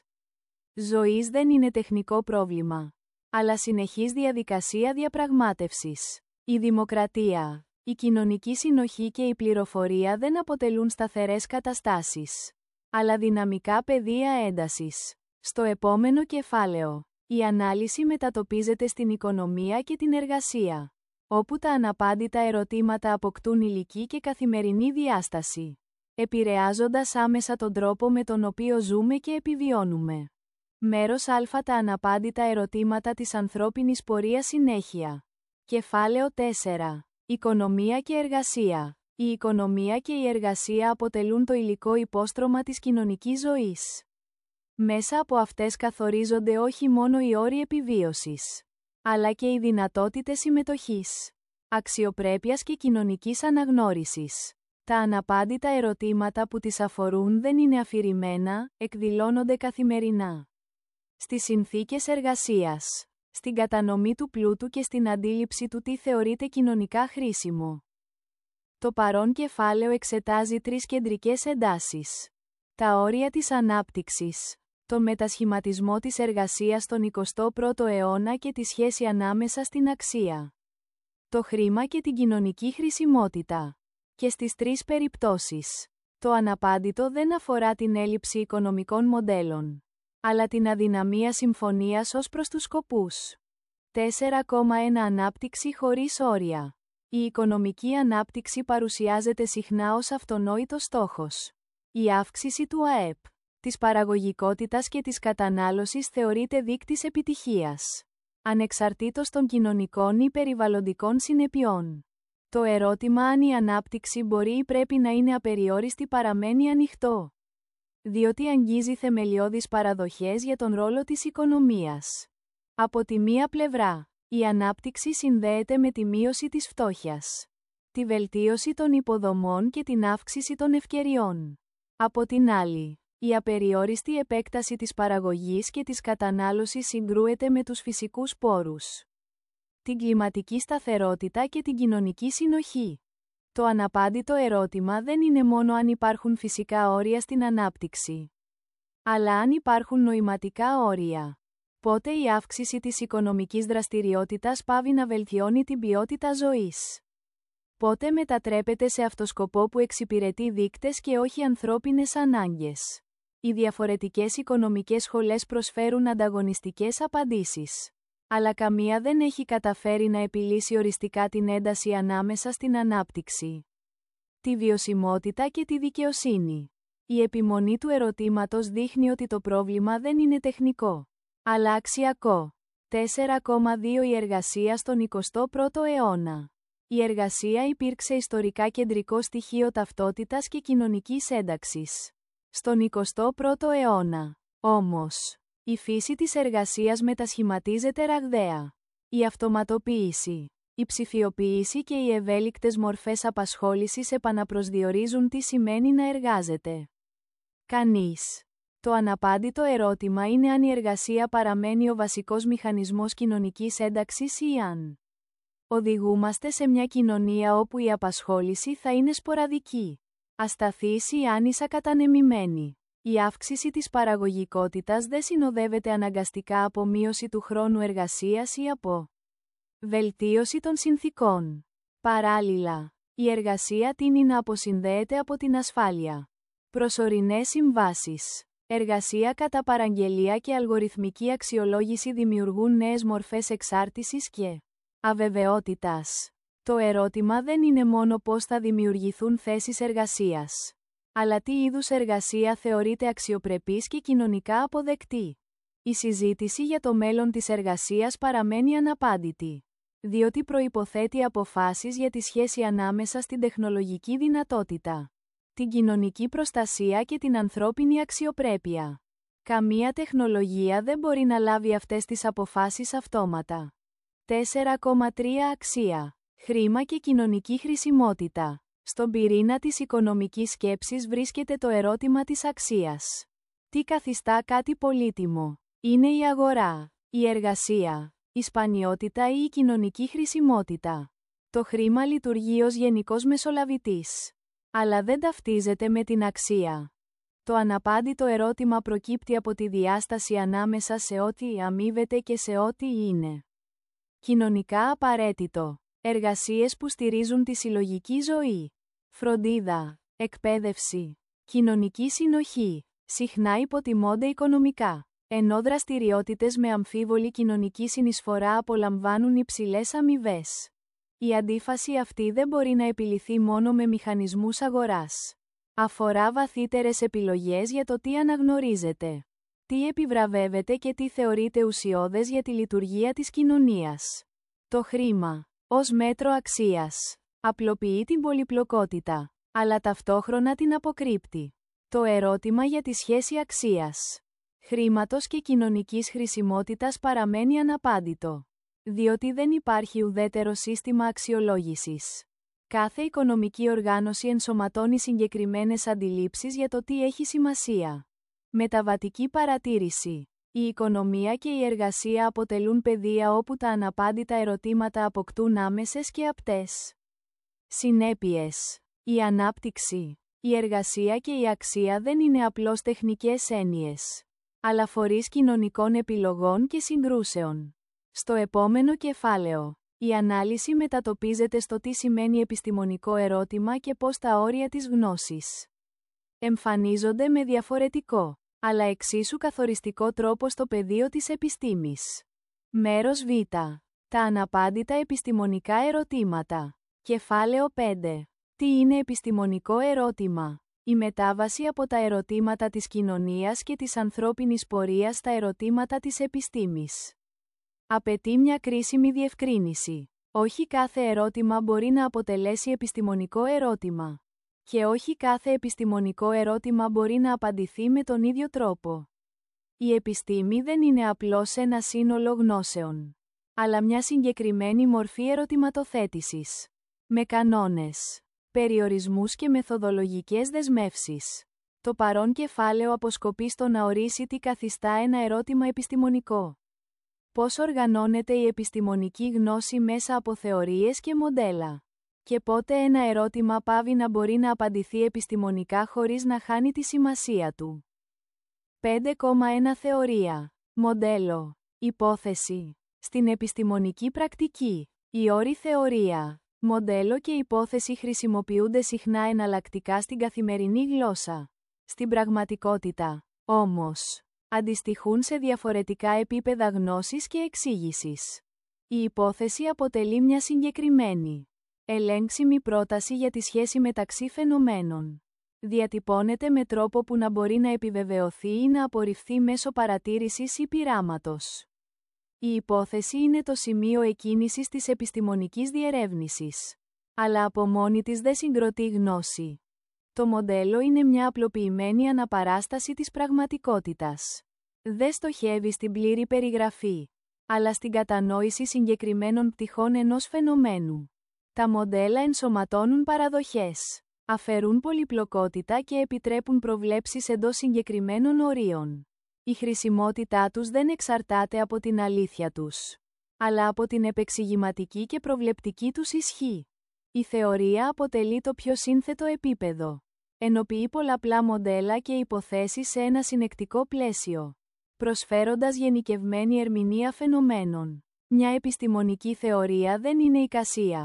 ζωής δεν είναι τεχνικό πρόβλημα, αλλά συνεχής διαδικασία διαπραγμάτευσης. Η δημοκρατία, η κοινωνική συνοχή και η πληροφορία δεν αποτελούν σταθερές καταστάσεις, αλλά δυναμικά πεδία έντασης. Στο επόμενο κεφάλαιο, η ανάλυση μετατοπίζεται στην οικονομία και την εργασία, όπου τα αναπάντητα ερωτήματα αποκτούν υλική και καθημερινή διάσταση, επηρεάζοντας άμεσα τον τρόπο με τον οποίο ζούμε και επιβιώνουμε. Μέρος Α. Τα αναπάντητα ερωτήματα της ανθρώπινης πορείας συνέχεια. Κεφάλαιο τέσσερα. Οικονομία και εργασία. Η οικονομία και η εργασία αποτελούν το υλικό υπόστρωμα της κοινωνικής ζωής. Μέσα από αυτές καθορίζονται όχι μόνο οι όροι επιβίωσης, αλλά και οι δυνατότητες συμμετοχής, αξιοπρέπειας και κοινωνικής αναγνώρισης. Τα αναπάντητα ερωτήματα που τις αφορούν δεν είναι αφηρημένα, εκδηλώνονται καθημερινά στις συνθήκες εργασίας, στην κατανομή του πλούτου και στην αντίληψη του τι θεωρείται κοινωνικά χρήσιμο. Το παρόν κεφάλαιο εξετάζει τρεις κεντρικές εντάσεις: τα όρια της ανάπτυξης, τον μετασχηματισμό της εργασίας στον εικοστό πρώτο αιώνα και τη σχέση ανάμεσα στην αξία, το χρήμα και την κοινωνική χρησιμότητα. Και στις τρεις περιπτώσεις, το αναπάντητο δεν αφορά την έλλειψη οικονομικών μοντέλων, αλλά την αδυναμία συμφωνίας ως προς τους σκοπούς. τέσσερα κόμμα ένα Ανάπτυξη χωρίς όρια. Η οικονομική ανάπτυξη παρουσιάζεται συχνά ως αυτονόητος στόχος. Η αύξηση του ΑΕΠ, της παραγωγικότητας και της κατανάλωσης θεωρείται δείκτης επιτυχίας, ανεξαρτήτως των κοινωνικών ή περιβαλλοντικών συνεπειών. Το ερώτημα αν η ανάπτυξη μπορεί ή πρέπει να είναι απεριόριστη παραμένει ανοιχτό, διότι αγγίζει θεμελιώδεις παραδοχές για τον ρόλο της οικονομίας. Από τη μία πλευρά, η ανάπτυξη συνδέεται με τη μείωση της φτώχειας, τη βελτίωση των υποδομών και την αύξηση των ευκαιριών. Από την άλλη, η απεριόριστη επέκταση της παραγωγής και της κατανάλωσης συγκρούεται με τους φυσικούς πόρους, την κλιματική σταθερότητα και την κοινωνική συνοχή. Το αναπάντητο ερώτημα δεν είναι μόνο αν υπάρχουν φυσικά όρια στην ανάπτυξη, αλλά αν υπάρχουν νοηματικά όρια. Πότε η αύξηση της οικονομικής δραστηριότητας πάβει να βελτιώνει την ποιότητα ζωής? Πότε μετατρέπεται σε αυτοσκοπό που εξυπηρετεί δείκτες και όχι ανθρώπινες ανάγκες? Οι διαφορετικές οικονομικές σχολές προσφέρουν ανταγωνιστικές απαντήσεις, αλλά καμία δεν έχει καταφέρει να επιλύσει οριστικά την ένταση ανάμεσα στην ανάπτυξη, τη βιωσιμότητα και τη δικαιοσύνη. Η επιμονή του ερωτήματος δείχνει ότι το πρόβλημα δεν είναι τεχνικό, αλλά αξιακό. τέσσερα κόμμα δύο Η εργασία στον εικοστό πρώτο αιώνα. Η εργασία υπήρξε ιστορικά κεντρικό στοιχείο ταυτότητας και κοινωνικής ένταξης στον εικοστό πρώτο αιώνα. Όμως, η φύση της εργασίας μετασχηματίζεται ραγδαία. Η αυτοματοποίηση, η ψηφιοποίηση και οι ευέλικτες μορφές απασχόλησης επαναπροσδιορίζουν τι σημαίνει να εργάζεται κανείς. Το αναπάντητο ερώτημα είναι αν η εργασία παραμένει ο βασικός μηχανισμός κοινωνικής ένταξης ή αν οδηγούμαστε σε μια κοινωνία όπου η απασχόληση θα είναι σποραδική, ασταθής ή άνισα κατανεμημένη. Η αύξηση της παραγωγικότητας δεν συνοδεύεται αναγκαστικά από μείωση του χρόνου εργασίας ή από βελτίωση των συνθήκων. Παράλληλα, Η εργασία τείνει να αποσυνδέεται από την ασφάλεια. Προσωρινές συμβάσεις. Εργασία κατά παραγγελία και αλγοριθμική αξιολόγηση δημιουργούν νέες μορφές εξάρτησης και αβεβαιότητας. Το ερώτημα δεν είναι μόνο πώς θα δημιουργηθούν θέσεις εργασίας, αλλά τι είδους εργασία θεωρείται αξιοπρεπής και κοινωνικά αποδεκτή. Η συζήτηση για το μέλλον της εργασίας παραμένει αναπάντητη, διότι προϋποθέτει αποφάσεις για τη σχέση ανάμεσα στην τεχνολογική δυνατότητα, την κοινωνική προστασία και την ανθρώπινη αξιοπρέπεια. Καμία τεχνολογία δεν μπορεί να λάβει αυτές τις αποφάσεις αυτόματα. τέσσερα κόμμα τρία Αξία. Χρήμα και κοινωνική χρησιμότητα. Στον πυρήνα της οικονομικής σκέψης βρίσκεται το ερώτημα της αξίας. Τι καθιστά κάτι πολύτιμο? Είναι η αγορά, η εργασία, η σπανιότητα ή η κοινωνική χρησιμότητα? Το χρήμα λειτουργεί ως γενικός μεσολαβητής, αλλά δεν ταυτίζεται με την αξία. Το αναπάντητο ερώτημα προκύπτει από τη διάσταση ανάμεσα σε ό,τι αμείβεται και σε ό,τι είναι κοινωνικά απαραίτητο. Εργασίες που στηρίζουν τη συλλογική ζωή, φροντίδα, εκπαίδευση, κοινωνική συνοχή, συχνά υποτιμώνται οικονομικά, ενώ δραστηριότητες με αμφίβολη κοινωνική συνεισφορά απολαμβάνουν υψηλές αμοιβές. Η αντίφαση αυτή δεν μπορεί να επιληθεί μόνο με μηχανισμούς αγοράς. Αφορά βαθύτερες επιλογές για το τι αναγνωρίζεται, τι επιβραβεύεται και τι θεωρείται ουσιώδες για τη λειτουργία της κοινωνίας. Το χρήμα, ως μέτρο αξίας, απλοποιεί την πολυπλοκότητα, αλλά ταυτόχρονα την αποκρύπτει. Το ερώτημα για τη σχέση αξίας, χρήματος και κοινωνικής χρησιμότητας παραμένει αναπάντητο, διότι δεν υπάρχει ουδέτερο σύστημα αξιολόγησης. Κάθε οικονομική οργάνωση ενσωματώνει συγκεκριμένες αντιλήψεις για το τι έχει σημασία. Μεταβατική παρατήρηση. Η οικονομία και η εργασία αποτελούν πεδία όπου τα αναπάντητα ερωτήματα αποκτούν άμεσες και απτές συνέπειες. Η ανάπτυξη, η εργασία και η αξία δεν είναι απλώς τεχνικές έννοιες, αλλά φορείς κοινωνικών επιλογών και συγκρούσεων. Στο επόμενο κεφάλαιο, η ανάλυση μετατοπίζεται στο τι σημαίνει επιστημονικό ερώτημα και πώς τα όρια της γνώσης εμφανίζονται με διαφορετικό, αλλά εξίσου καθοριστικό τρόπο στο πεδίο της επιστήμης. Μέρος Β. Τα αναπάντητα επιστημονικά ερωτήματα. Κεφάλαιο πέντε. Τι είναι επιστημονικό ερώτημα? Η μετάβαση από τα ερωτήματα της κοινωνίας και της ανθρώπινης πορείας στα ερωτήματα της επιστήμης απαιτεί μια κρίσιμη διευκρίνηση. Όχι κάθε ερώτημα μπορεί να αποτελέσει επιστημονικό ερώτημα. Και όχι κάθε επιστημονικό ερώτημα μπορεί να απαντηθεί με τον ίδιο τρόπο. Η επιστήμη δεν είναι απλώς ένα σύνολο γνώσεων, αλλά μια συγκεκριμένη μορφή ερωτηματοθέτησης, με κανόνες, περιορισμούς και μεθοδολογικές δεσμεύσεις. Το παρόν κεφάλαιο αποσκοπεί στο να ορίσει τι καθιστά ένα ερώτημα επιστημονικό. Πώς οργανώνεται η επιστημονική γνώση μέσα από θεωρίες και μοντέλα. Και πότε ένα ερώτημα πάβει να μπορεί να απαντηθεί επιστημονικά χωρίς να χάνει τη σημασία του. πέντε κόμμα ένα Θεωρία, μοντέλο, υπόθεση. Στην επιστημονική πρακτική, οι όροι θεωρία, μοντέλο και υπόθεση χρησιμοποιούνται συχνά εναλλακτικά στην καθημερινή γλώσσα. Στην πραγματικότητα, όμως, αντιστοιχούν σε διαφορετικά επίπεδα γνώσης και εξήγησης. Η υπόθεση αποτελεί μια συγκεκριμένη, ελέγξιμη πρόταση για τη σχέση μεταξύ φαινομένων. Διατυπώνεται με τρόπο που να μπορεί να επιβεβαιωθεί ή να απορριφθεί μέσω παρατήρησης ή πειράματος. Η υπόθεση είναι το σημείο εκκίνησης της επιστημονικής διερεύνησης, αλλά από μόνη της δεν συγκροτεί γνώση. Το μοντέλο είναι μια απλοποιημένη αναπαράσταση της πραγματικότητας. Δεν στοχεύει στην πλήρη περιγραφή, αλλά στην κατανόηση συγκεκριμένων πτυχών ενός φαινομένου. Τα μοντέλα ενσωματώνουν παραδοχές, αφαιρούν πολυπλοκότητα και επιτρέπουν προβλέψεις εντός συγκεκριμένων ορίων. Η χρησιμότητά τους δεν εξαρτάται από την αλήθεια τους, αλλά από την επεξηγηματική και προβλεπτική τους ισχύ. Η θεωρία αποτελεί το πιο σύνθετο επίπεδο. Ενοποιεί πολλαπλά μοντέλα και υποθέσεις σε ένα συνεκτικό πλαίσιο, προσφέροντας γενικευμένη ερμηνεία φαινομένων. Μια επιστημονική θεωρία δεν είναι εικασία,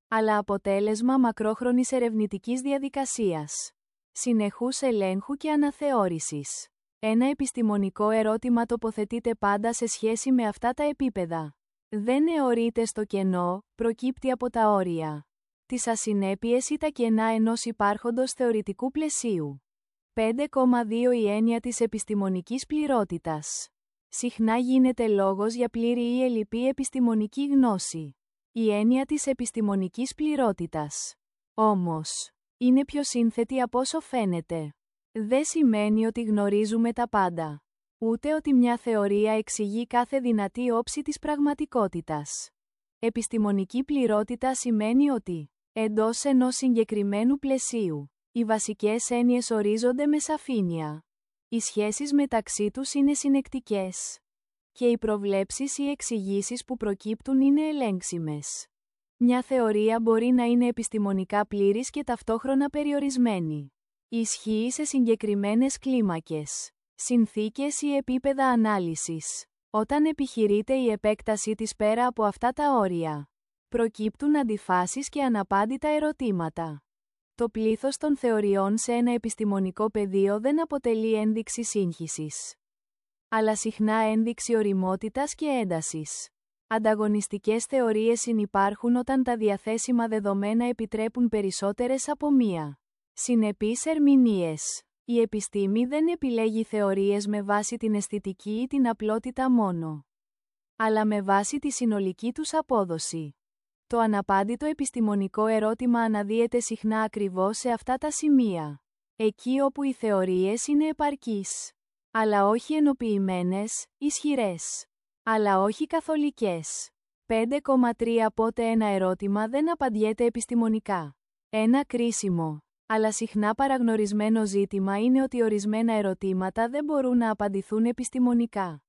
αλλά αποτέλεσμα μακρόχρονης ερευνητικής διαδικασίας, συνεχούς ελέγχου και αναθεώρησης. Ένα επιστημονικό ερώτημα τοποθετείται πάντα σε σχέση με αυτά τα επίπεδα. Δεν αιωρείται στο κενό, προκύπτει από τα όρια, τις ασυνέπειες ή τα κενά ενός υπάρχοντος θεωρητικού πλαισίου. πέντε κόμμα δύο Η έννοια της επιστημονικής πληρότητας. Συχνά γίνεται λόγος για πλήρη ή ελλειπή επιστημονική γνώση. Η έννοια της επιστημονικής πληρότητας, όμως, είναι πιο σύνθετη από όσο φαίνεται. Δεν σημαίνει ότι γνωρίζουμε τα πάντα. Ούτε ότι μια θεωρία εξηγεί κάθε δυνατή όψη της πραγματικότητας. Επιστημονική πληρότητα σημαίνει ότι, εντός ενός συγκεκριμένου πλαισίου, οι βασικές έννοιες ορίζονται με σαφήνεια. Οι σχέσεις μεταξύ τους είναι συνεκτικές. Και οι προβλέψεις ή εξηγήσεις που προκύπτουν είναι ελέγξιμες. Μια θεωρία μπορεί να είναι επιστημονικά πλήρης και ταυτόχρονα περιορισμένη. Ισχύει σε συγκεκριμένες κλίμακες, συνθήκες ή επίπεδα ανάλυσης. Όταν επιχειρείται η επέκτασή της πέρα από αυτά τα όρια, προκύπτουν αντιφάσεις και αναπάντητα ερωτήματα. Το πλήθος των θεωριών σε ένα επιστημονικό πεδίο δεν αποτελεί ένδειξη σύγχυσης, αλλά συχνά ένδειξη ωριμότητας και έντασης. Ανταγωνιστικές θεωρίες συνυπάρχουν όταν τα διαθέσιμα δεδομένα επιτρέπουν περισσότερες από μία. Συνεπείς ερμηνείες. Η επιστήμη δεν επιλέγει θεωρίες με βάση την αισθητική ή την απλότητα μόνο, αλλά με βάση τη συνολική τους απόδοση. Το αναπάντητο επιστημονικό ερώτημα αναδύεται συχνά ακριβώς σε αυτά τα σημεία. Εκεί όπου οι θεωρίες είναι επαρκείς, αλλά όχι ενοποιημένες, ισχυρές, αλλά όχι καθολικές. πέντε κόμμα τρία Πότε ένα ερώτημα δεν απαντιέται επιστημονικά. Ένα κρίσιμο, αλλά συχνά παραγνωρισμένο ζήτημα είναι ότι ορισμένα ερωτήματα δεν μπορούν να απαντηθούν επιστημονικά.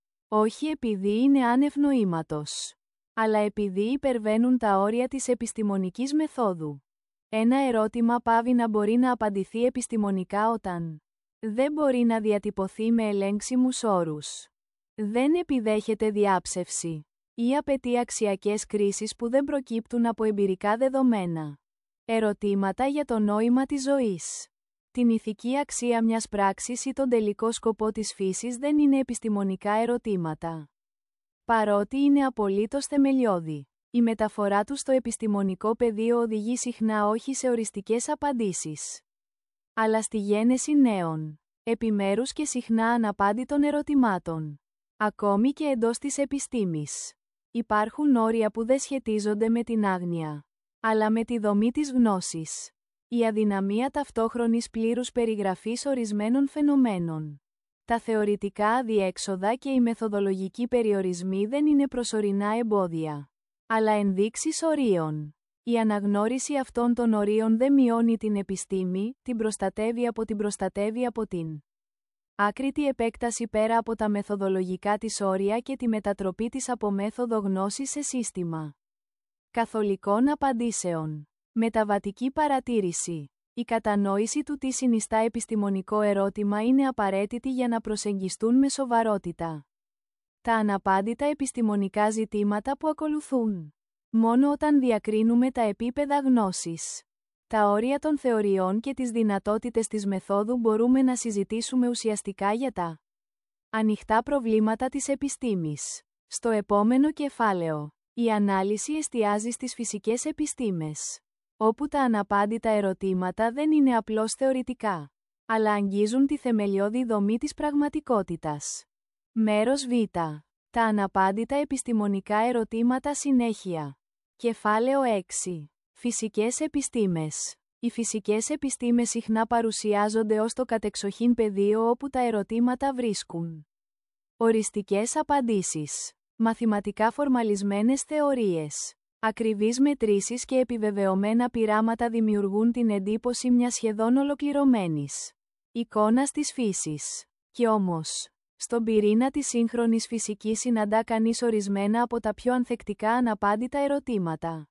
Όχι επειδή είναι άνευ νοήματος, αλλά επειδή υπερβαίνουν τα όρια της επιστημονικής μεθόδου. Ένα ερώτημα πάβει να μπορεί να απαντηθεί επιστημονικά όταν δεν μπορεί να διατυπωθεί με ελέγξιμους όρους, δεν επιδέχεται διάψευση ή απαιτεί αξιακές κρίσεις που δεν προκύπτουν από εμπειρικά δεδομένα. Ερωτήματα για το νόημα της ζωής, την ηθική αξία μιας πράξης ή τον τελικό σκοπό της φύσης δεν είναι επιστημονικά ερωτήματα, παρότι είναι απολύτως θεμελιώδη. Η μεταφορά του στο επιστημονικό πεδίο οδηγεί συχνά όχι σε οριστικές απαντήσεις, αλλά στη γένεση νέων, επιμέρους και συχνά αναπάντητων ερωτημάτων. Ακόμη και εντός της επιστήμης, υπάρχουν όρια που δεν σχετίζονται με την άγνοια, αλλά με τη δομή της γνώσης. Η αδυναμία ταυτόχρονης πλήρους περιγραφής ορισμένων φαινομένων. Τα θεωρητικά αδιέξοδα και οι μεθοδολογικοί περιορισμοί δεν είναι προσωρινά εμπόδια, αλλά ενδείξεις ορίων. Η αναγνώριση αυτών των ορίων δεν μειώνει την επιστήμη, την προστατεύει από την προστατεύει από την άκριτη επέκταση πέρα από τα μεθοδολογικά της όρια και τη μετατροπή της από μέθοδο γνώσης σε σύστημα καθολικών απαντήσεων. Μεταβατική παρατήρηση. Η κατανόηση του τι συνιστά επιστημονικό ερώτημα είναι απαραίτητη για να προσεγγιστούν με σοβαρότητα τα αναπάντητα επιστημονικά ζητήματα που ακολουθούν. Μόνο όταν διακρίνουμε τα επίπεδα γνώσης, τα όρια των θεωριών και τις δυνατότητες της μεθόδου μπορούμε να συζητήσουμε ουσιαστικά για τα ανοιχτά προβλήματα της επιστήμης. Στο επόμενο κεφάλαιο, η ανάλυση εστιάζει στις φυσικές επιστήμες, όπου τα αναπάντητα ερωτήματα δεν είναι απλώς θεωρητικά, αλλά αγγίζουν τη θεμελιώδη δομή της πραγματικότητας. Μέρος Β. Τα αναπάντητα επιστημονικά ερωτήματα συνέχεια. Κεφάλαιο έξι. Φυσικές επιστήμες. Οι φυσικές επιστήμες συχνά παρουσιάζονται ως το κατεξοχήν πεδίο όπου τα ερωτήματα βρίσκουν οριστικές απαντήσεις. Μαθηματικά φορμαλισμένες θεωρίες, ακριβείς μετρήσεις και επιβεβαιωμένα πειράματα δημιουργούν την εντύπωση μιας σχεδόν ολοκληρωμένης εικόνας της φύσης. Κι όμως, στον πυρήνα της σύγχρονης φυσικής συναντά κανείς ορισμένα από τα πιο ανθεκτικά αναπάντητα ερωτήματα.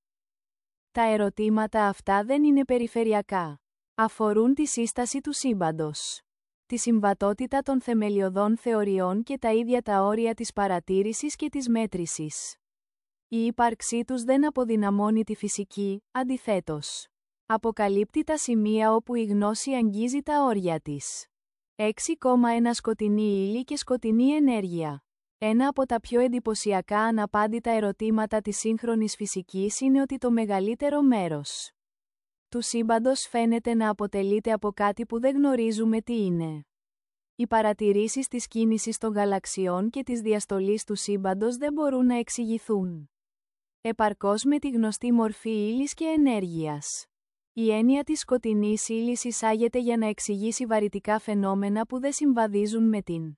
Τα ερωτήματα αυτά δεν είναι περιφερειακά. Αφορούν τη σύσταση του σύμπαντος, τη συμβατότητα των θεμελιωδών θεωριών και τα ίδια τα όρια της παρατήρησης και της μέτρησης. Η ύπαρξή τους δεν αποδυναμώνει τη φυσική, αντιθέτως. Αποκαλύπτει τα σημεία όπου η γνώση αγγίζει τα όρια της. έξι κόμμα ένα Σκοτεινή ύλη και σκοτεινή ενέργεια. Ένα από τα πιο εντυπωσιακά αναπάντητα ερωτήματα της σύγχρονης φυσικής είναι ότι το μεγαλύτερο μέρος του σύμπαντος φαίνεται να αποτελείται από κάτι που δεν γνωρίζουμε τι είναι. Οι παρατηρήσεις της κίνησης των γαλαξιών και της διαστολής του σύμπαντος δεν μπορούν να εξηγηθούν επαρκώς με τη γνωστή μορφή ύλης και ενέργειας. Η έννοια της σκοτεινής ύλης εισάγεται για να εξηγήσει βαρυτικά φαινόμενα που δεν συμβαδίζουν με την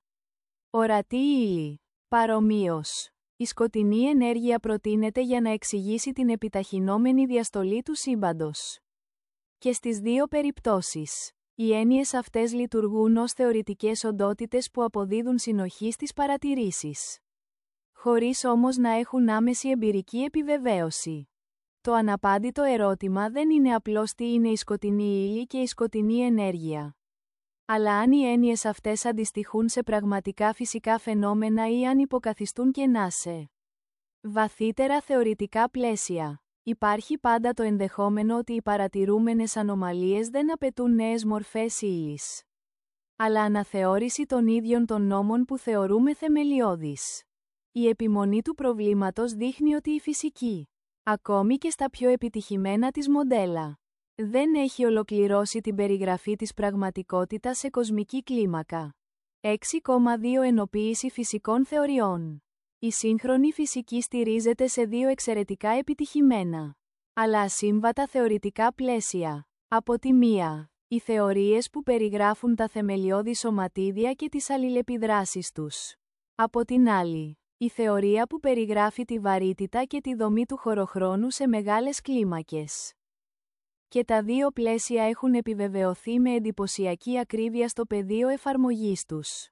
ορατή ύλη. Παρομοίως, η σκοτεινή ενέργεια προτείνεται για να εξηγήσει την επιταχυνόμενη διαστολή του σύμπαντος. Και στις δύο περιπτώσεις, οι έννοιες αυτές λειτουργούν ως θεωρητικές οντότητες που αποδίδουν συνοχή στις παρατηρήσεις, χωρίς όμως να έχουν άμεση εμπειρική επιβεβαίωση. Το αναπάντητο ερώτημα δεν είναι απλώς τι είναι η σκοτεινή ύλη και η σκοτεινή ενέργεια, αλλά αν οι έννοιες αυτές αντιστοιχούν σε πραγματικά φυσικά φαινόμενα ή αν υποκαθιστούν κενά σε βαθύτερα θεωρητικά πλαίσια. Υπάρχει πάντα το ενδεχόμενο ότι οι παρατηρούμενες ανομαλίες δεν απαιτούν νέες μορφές ύλης, αλλά αναθεώρηση των ίδιων των νόμων που θεωρούμε θεμελιώδεις. Η επιμονή του προβλήματος δείχνει ότι η φυσική, ακόμη και στα πιο επιτυχημένα της μοντέλα, δεν έχει ολοκληρώσει την περιγραφή της πραγματικότητας σε κοσμική κλίμακα. έξι κόμμα δύο Ενοποίηση φυσικών θεωριών. Η σύγχρονη φυσική στηρίζεται σε δύο εξαιρετικά επιτυχημένα, αλλά ασύμβατα θεωρητικά πλαίσια. Από τη μία, οι θεωρίες που περιγράφουν τα θεμελιώδη σωματίδια και τις αλληλεπιδράσεις τους. Από την άλλη, η θεωρία που περιγράφει τη βαρύτητα και τη δομή του χωροχρόνου σε μεγάλες κλίμακες. Και τα δύο πλαίσια έχουν επιβεβαιωθεί με εντυπωσιακή ακρίβεια στο πεδίο εφαρμογής τους.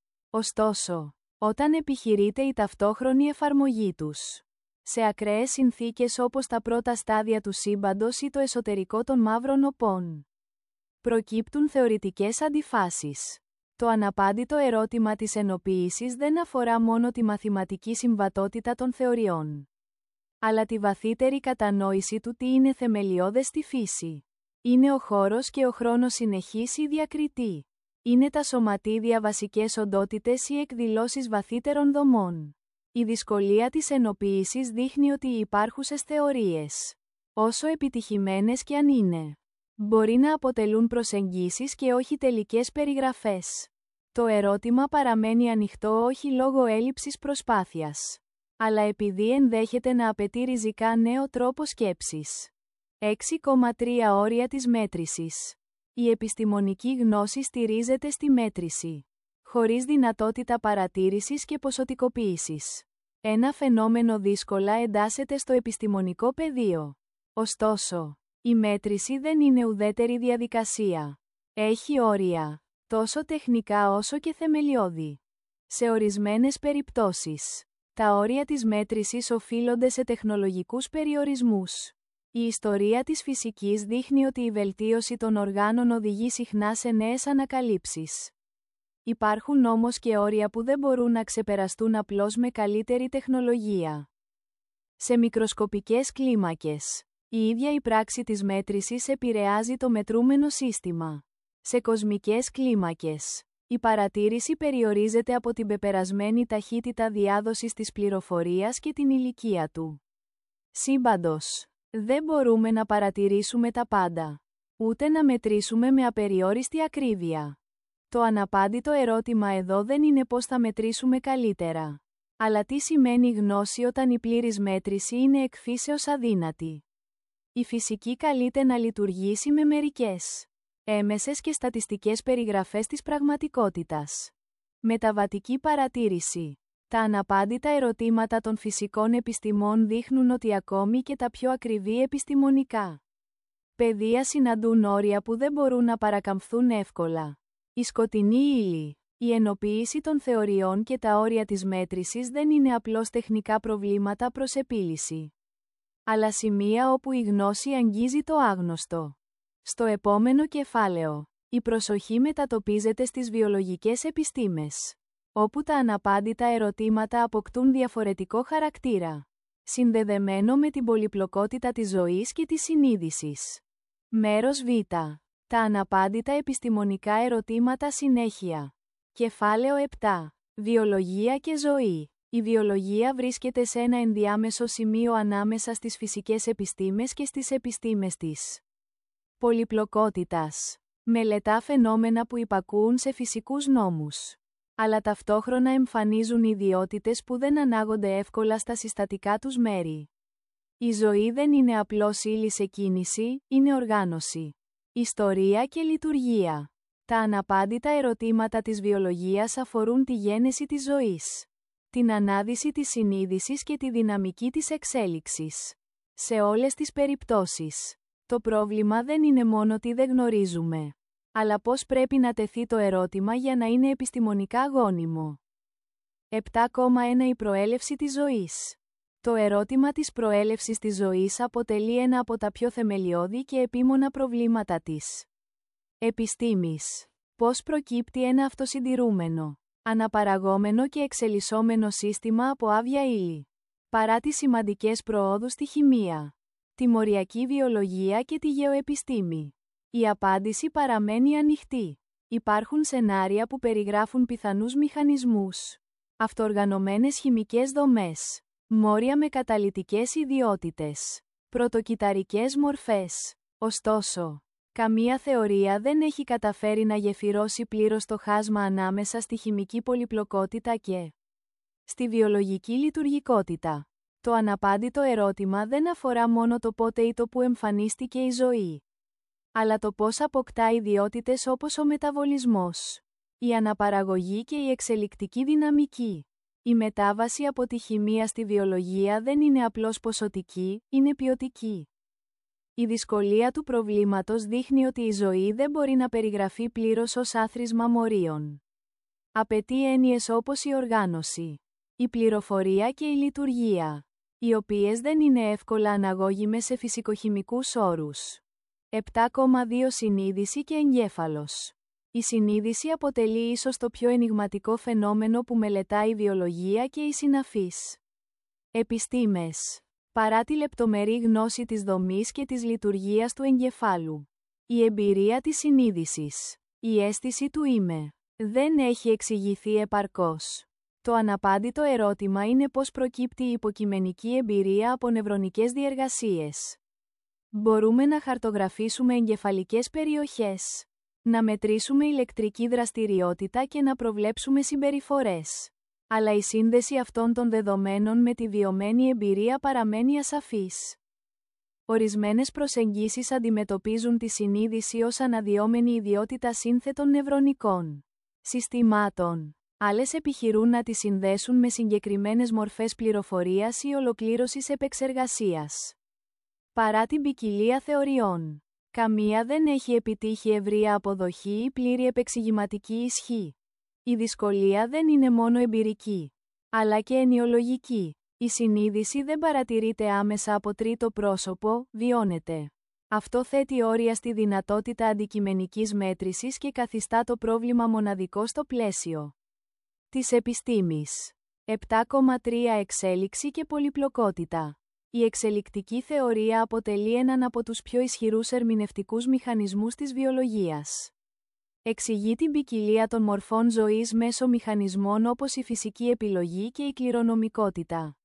Ωστόσο, όταν επιχειρείται η ταυτόχρονη εφαρμογή τους σε ακραίες συνθήκες όπως τα πρώτα στάδια του σύμπαντος ή το εσωτερικό των μαύρων οπών, προκύπτουν θεωρητικές αντιφάσεις. Το αναπάντητο ερώτημα της ενοποίησης δεν αφορά μόνο τη μαθηματική συμβατότητα των θεωριών, αλλά τη βαθύτερη κατανόηση του τι είναι θεμελιώδες στη φύση. Είναι ο χώρος και ο χρόνος συνεχής ή διακριτή. Είναι τα σωματίδια βασικές οντότητες ή εκδηλώσεις βαθύτερων δομών. Η δυσκολία της ενοποίησης δείχνει ότι οι υπάρχουσες θεωρίες, όσο επιτυχημένες κι αν είναι, μπορεί να αποτελούν προσεγγίσεις και όχι τελικές περιγραφές. Το ερώτημα παραμένει ανοιχτό όχι λόγω έλλειψης προσπάθειας, αλλά επειδή ενδέχεται να απαιτεί ριζικά νέο τρόπο σκέψης. έξι κόμμα τρία Όρια της μέτρησης. Η επιστημονική γνώση στηρίζεται στη μέτρηση, χωρίς δυνατότητα παρατήρησης και ποσοτικοποίησης. Ένα φαινόμενο δύσκολα εντάσσεται στο επιστημονικό πεδίο. Ωστόσο, η μέτρηση δεν είναι ουδέτερη διαδικασία. Έχει όρια, τόσο τεχνικά όσο και θεμελιώδη. Σε ορισμένες περιπτώσεις, τα όρια της μέτρησης οφείλονται σε τεχνολογικούς περιορισμούς. Η ιστορία της φυσικής δείχνει ότι η βελτίωση των οργάνων οδηγεί συχνά σε νέες ανακαλύψεις. Υπάρχουν όμως και όρια που δεν μπορούν να ξεπεραστούν απλώς με καλύτερη τεχνολογία. Σε μικροσκοπικές κλίμακες, η ίδια η πράξη της μέτρησης επηρεάζει το μετρούμενο σύστημα. Σε κοσμικές κλίμακες, η παρατήρηση περιορίζεται από την πεπερασμένη ταχύτητα διάδοσης της πληροφορίας και την ηλικία του σύμπαντος. Δεν μπορούμε να παρατηρήσουμε τα πάντα, ούτε να μετρήσουμε με απεριόριστη ακρίβεια. Το αναπάντητο ερώτημα εδώ δεν είναι πώς θα μετρήσουμε καλύτερα, αλλά τι σημαίνει γνώση όταν η πλήρης μέτρηση είναι εκ φύσεως αδύνατη. Η φυσική καλείται να λειτουργήσει με μερικές έμεσες και στατιστικές περιγραφές της πραγματικότητας. Μεταβατική παρατήρηση. Τα αναπάντητα ερωτήματα των φυσικών επιστημών δείχνουν ότι ακόμη και τα πιο ακριβή επιστημονικά πεδία συναντούν όρια που δεν μπορούν να παρακαμφθούν εύκολα. Η σκοτεινή ύλη, η ενοποίηση των θεωριών και τα όρια της μέτρησης δεν είναι απλώς τεχνικά προβλήματα προς επίλυση, αλλά σημεία όπου η γνώση αγγίζει το άγνωστο. Στο επόμενο κεφάλαιο, η προσοχή μετατοπίζεται στις βιολογικές επιστήμες, όπου τα αναπάντητα ερωτήματα αποκτούν διαφορετικό χαρακτήρα. συνδεδεμένο με την πολυπλοκότητα της ζωής και της συνείδησης. Μέρος Β. Τα αναπάντητα επιστημονικά ερωτήματα συνέχεια. Κεφάλαιο επτά. Βιολογία και ζωή. Η βιολογία βρίσκεται σε ένα ενδιάμεσο σημείο ανάμεσα στις φυσικές επιστήμες και στις επιστήμες της πολυπλοκότητας. Μελετά φαινόμενα που υπακούουν σε φυσικούς νόμους, αλλά ταυτόχρονα εμφανίζουν ιδιότητες που δεν ανάγονται εύκολα στα συστατικά τους μέρη. Η ζωή δεν είναι απλώς ύλη σε κίνηση, είναι οργάνωση, ιστορία και λειτουργία. Τα αναπάντητα ερωτήματα της βιολογίας αφορούν τη γένεση της ζωής, την ανάδυση της συνείδησης και τη δυναμική της εξέλιξης. Σε όλες τις περιπτώσεις, το πρόβλημα δεν είναι μόνο τι δεν γνωρίζουμε, αλλά πώς πρέπει να τεθεί το ερώτημα για να είναι επιστημονικά γόνιμο. επτά κόμμα ένα Η προέλευση της ζωής. Το ερώτημα της προέλευσης της ζωής αποτελεί ένα από τα πιο θεμελιώδη και επίμονα προβλήματα της επιστήμης. Πώς προκύπτει ένα αυτοσυντηρούμενο, αναπαραγόμενο και εξελισσόμενο σύστημα από άβια ύλη, παρά τις σημαντικές προόδους στη χημεία, τη μοριακή βιολογία και τη γεωεπιστήμη? Η απάντηση παραμένει ανοιχτή. Υπάρχουν σενάρια που περιγράφουν πιθανούς μηχανισμούς, αυτοοργανωμένες χημικές δομές, μόρια με καταλυτικές ιδιότητες, πρωτοκυταρικές μορφές. Ωστόσο, καμία θεωρία δεν έχει καταφέρει να γεφυρώσει πλήρως το χάσμα ανάμεσα στη χημική πολυπλοκότητα και στη βιολογική λειτουργικότητα. Το αναπάντητο ερώτημα δεν αφορά μόνο το πότε ή το που εμφανίστηκε η ζωή, αλλά το πώς αποκτά ιδιότητες όπως ο μεταβολισμός, η αναπαραγωγή και η εξελικτική δυναμική. Η μετάβαση από τη χημεία στη βιολογία δεν είναι απλώς ποσοτική, είναι ποιοτική. Η δυσκολία του προβλήματος δείχνει ότι η ζωή δεν μπορεί να περιγραφεί πλήρως ως άθροισμα μορίων. Απαιτεί έννοιες όπως η οργάνωση, η πληροφορία και η λειτουργία, οι οποίες δεν είναι εύκολα αναγώγιμες σε φυσικοχημικούς όρους. επτά κόμμα δύο Συνείδηση και εγκέφαλος. Η συνείδηση αποτελεί ίσως το πιο ενιγματικό φαινόμενο που μελετάει η βιολογία και οι συναφείς επιστήμες. Παρά τη λεπτομερή γνώση της δομής και της λειτουργίας του εγκεφάλου, η εμπειρία της συνείδησης, η αίσθηση του είμαι, δεν έχει εξηγηθεί επαρκώς. Το αναπάντητο ερώτημα είναι πώς προκύπτει η υποκειμενική εμπειρία από νευρονικές διεργασίες. Μπορούμε να χαρτογραφήσουμε εγκεφαλικές περιοχές, να μετρήσουμε ηλεκτρική δραστηριότητα και να προβλέψουμε συμπεριφορές. Αλλά η σύνδεση αυτών των δεδομένων με τη βιωμένη εμπειρία παραμένει ασαφής. Ορισμένες προσεγγίσεις αντιμετωπίζουν τη συνείδηση ως αναδυόμενη ιδιότητα σύνθετων νευρονικών συστημάτων. Άλλες επιχειρούν να τη συνδέσουν με συγκεκριμένες μορφές πληροφορίας ή ολοκλήρωσης επεξεργασίας. Παρά την ποικιλία θεωριών, καμία δεν έχει επιτύχει ευρεία αποδοχή ή πλήρη επεξηγηματική ισχύ. Η δυσκολία δεν είναι μόνο εμπειρική, αλλά και ενιολογική. Η συνείδηση δεν παρατηρείται άμεσα από τρίτο πρόσωπο, βιώνεται. Αυτό θέτει όρια στη δυνατότητα αντικειμενικής μέτρησης και καθιστά το πρόβλημα μοναδικό στο πλαίσιο της επιστήμης. επτά κόμμα τρία Εξέλιξη και πολυπλοκότητα. Η εξελικτική θεωρία αποτελεί έναν από τους πιο ισχυρούς ερμηνευτικούς μηχανισμούς της βιολογίας. Εξηγεί την ποικιλία των μορφών ζωής μέσω μηχανισμών όπως η φυσική επιλογή και η κληρονομικότητα.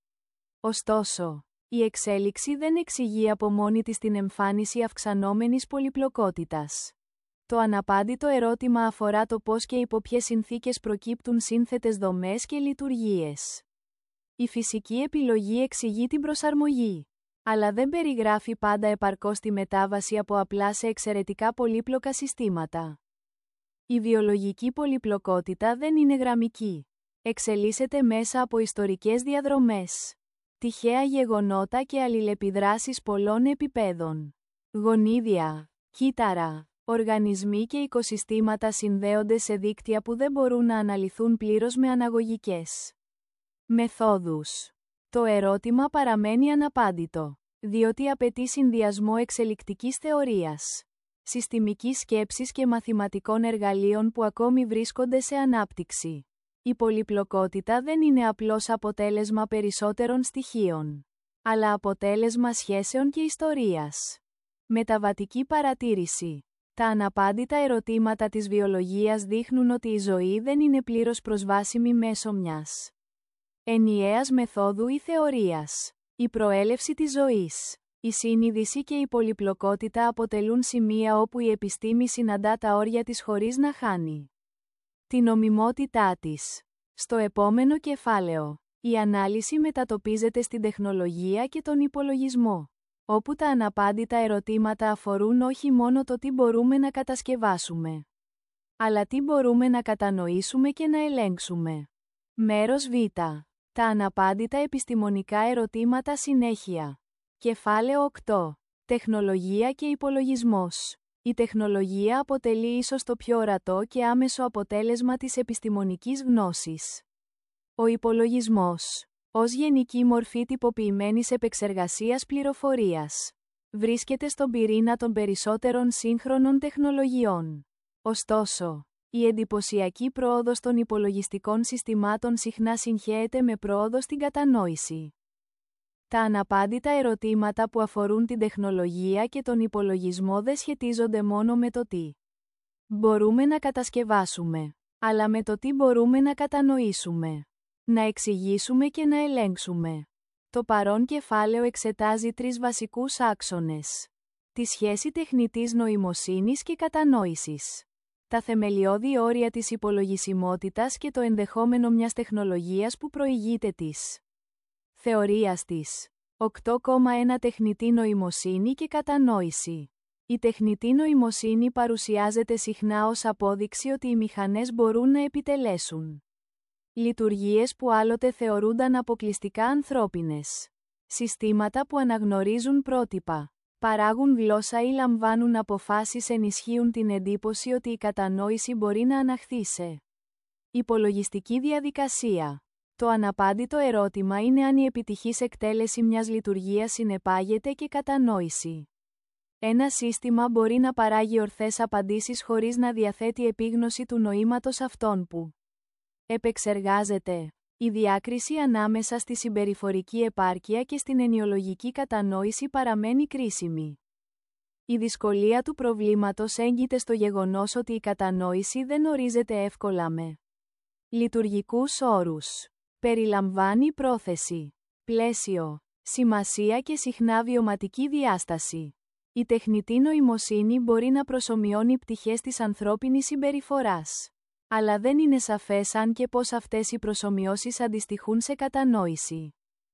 Ωστόσο, η εξέλιξη δεν εξηγεί από μόνη της την εμφάνιση αυξανόμενης πολυπλοκότητας. Το αναπάντητο ερώτημα αφορά το πώς και υπό ποιες συνθήκες προκύπτουν σύνθετες δομές και λειτουργίες. Η φυσική επιλογή εξηγεί την προσαρμογή, αλλά δεν περιγράφει πάντα επαρκώς τη μετάβαση από απλά σε εξαιρετικά πολύπλοκα συστήματα. Η βιολογική πολυπλοκότητα δεν είναι γραμμική. Εξελίσσεται μέσα από ιστορικές διαδρομές, τυχαία γεγονότα και αλληλεπιδράσεις πολλών επιπέδων. Γονίδια, κύτταρα, οργανισμοί και οικοσυστήματα συνδέονται σε δίκτυα που δεν μπορούν να αναλυθούν πλήρως με αναγωγικές μεθόδους. Το ερώτημα παραμένει αναπάντητο, διότι απαιτεί συνδυασμό εξελικτικής θεωρίας, συστημικής σκέψης και μαθηματικών εργαλείων που ακόμη βρίσκονται σε ανάπτυξη. Η πολυπλοκότητα δεν είναι απλώς αποτέλεσμα περισσότερων στοιχείων, αλλά αποτέλεσμα σχέσεων και ιστορίας. Μεταβατική παρατήρηση. Τα αναπάντητα ερωτήματα της βιολογίας δείχνουν ότι η ζωή δεν είναι πλήρως προσβάσιμη μέσω μιας ενιαίας μεθόδου ή θεωρίας. Η προέλευση της ζωής, η συνείδηση και η πολυπλοκότητα αποτελούν σημεία όπου η επιστήμη συναντά τα όρια της χωρίς να χάνει την νομιμότητά της. Στο επόμενο κεφάλαιο, η ανάλυση μετατοπίζεται στην τεχνολογία και τον υπολογισμό, όπου τα αναπάντητα ερωτήματα αφορούν όχι μόνο το τι μπορούμε να κατασκευάσουμε, αλλά τι μπορούμε να κατανοήσουμε και να ελέγξουμε. Μέρος Β. Τα αναπάντητα επιστημονικά ερωτήματα συνέχεια. Κεφάλαιο οκτώ. Τεχνολογία και υπολογισμός. Η τεχνολογία αποτελεί ίσως το πιο ορατό και άμεσο αποτέλεσμα της επιστημονικής γνώσης. Ο υπολογισμός, ως γενική μορφή τυποποιημένης επεξεργασίας πληροφορίας, βρίσκεται στον πυρήνα των περισσότερων σύγχρονων τεχνολογιών. Ωστόσο, η εντυπωσιακή πρόοδος των υπολογιστικών συστημάτων συχνά συγχέεται με πρόοδο στην κατανόηση. Τα αναπάντητα ερωτήματα που αφορούν την τεχνολογία και τον υπολογισμό δεν σχετίζονται μόνο με το τι μπορούμε να κατασκευάσουμε, αλλά με το τι μπορούμε να κατανοήσουμε, να εξηγήσουμε και να ελέγξουμε. Το παρόν κεφάλαιο εξετάζει τρεις βασικούς άξονες: τη σχέση τεχνητής νοημοσύνης και κατανόησης, τα θεμελιώδη όρια της υπολογισιμότητας και το ενδεχόμενο μιας τεχνολογίας που προηγείται της θεωρίας της. οκτώ κόμμα ένα Τεχνητή νοημοσύνη και κατανόηση. Η τεχνητή νοημοσύνη παρουσιάζεται συχνά ως απόδειξη ότι οι μηχανές μπορούν να επιτελέσουν λειτουργίες που άλλοτε θεωρούνταν αποκλειστικά ανθρώπινες. Συστήματα που αναγνωρίζουν πρότυπα, παράγουν γλώσσα ή λαμβάνουν αποφάσεις ενισχύουν την εντύπωση ότι η κατανόηση μπορεί να αναχθεί σε υπολογιστική διαδικασία. Το αναπάντητο ερώτημα είναι αν η επιτυχής εκτέλεση μιας λειτουργίας συνεπάγεται και κατανόηση. Ένα σύστημα μπορεί να παράγει ορθές απαντήσεις χωρίς να διαθέτει επίγνωση του νοήματος αυτών που επεξεργάζεται. Η διάκριση ανάμεσα στη συμπεριφορική επάρκεια και στην ενιολογική κατανόηση παραμένει κρίσιμη. Η δυσκολία του προβλήματος έγκυται στο γεγονός ότι η κατανόηση δεν ορίζεται εύκολα με λειτουργικούς όρους. Περιλαμβάνει πρόθεση, πλαίσιο, σημασία και συχνά βιωματική διάσταση. Η τεχνητή νοημοσύνη μπορεί να προσομοιώνει πτυχές της ανθρώπινης συμπεριφοράς, αλλά δεν είναι σαφές αν και πώς αυτές οι προσομοιώσεις αντιστοιχούν σε κατανόηση.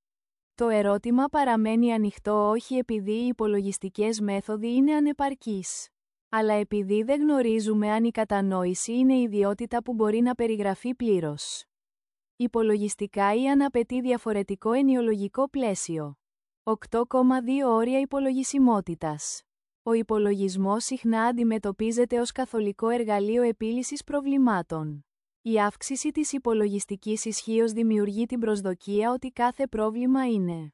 Το ερώτημα παραμένει ανοιχτό όχι επειδή οι υπολογιστικές μέθοδοι είναι ανεπαρκείς, αλλά επειδή δεν γνωρίζουμε αν η κατανόηση είναι ιδιότητα που μπορεί να περιγραφεί πλήρως υπολογιστικά ή αν απαιτεί διαφορετικό ενιολογικό πλαίσιο. οκτώ κόμμα δύο Όρια υπολογισιμότητας. Ο υπολογισμός συχνά αντιμετωπίζεται ως καθολικό εργαλείο επίλυσης προβλημάτων. Η αύξηση της υπολογιστικής ισχύως δημιουργεί την προσδοκία ότι κάθε πρόβλημα είναι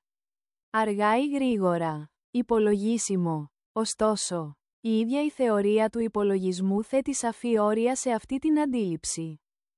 αργά ή γρήγορα υπολογίσιμο. Ωστόσο, η ίδια η θεωρία του υπολογισμού θέτει σαφή όρια σε αυτή την αντίληψη.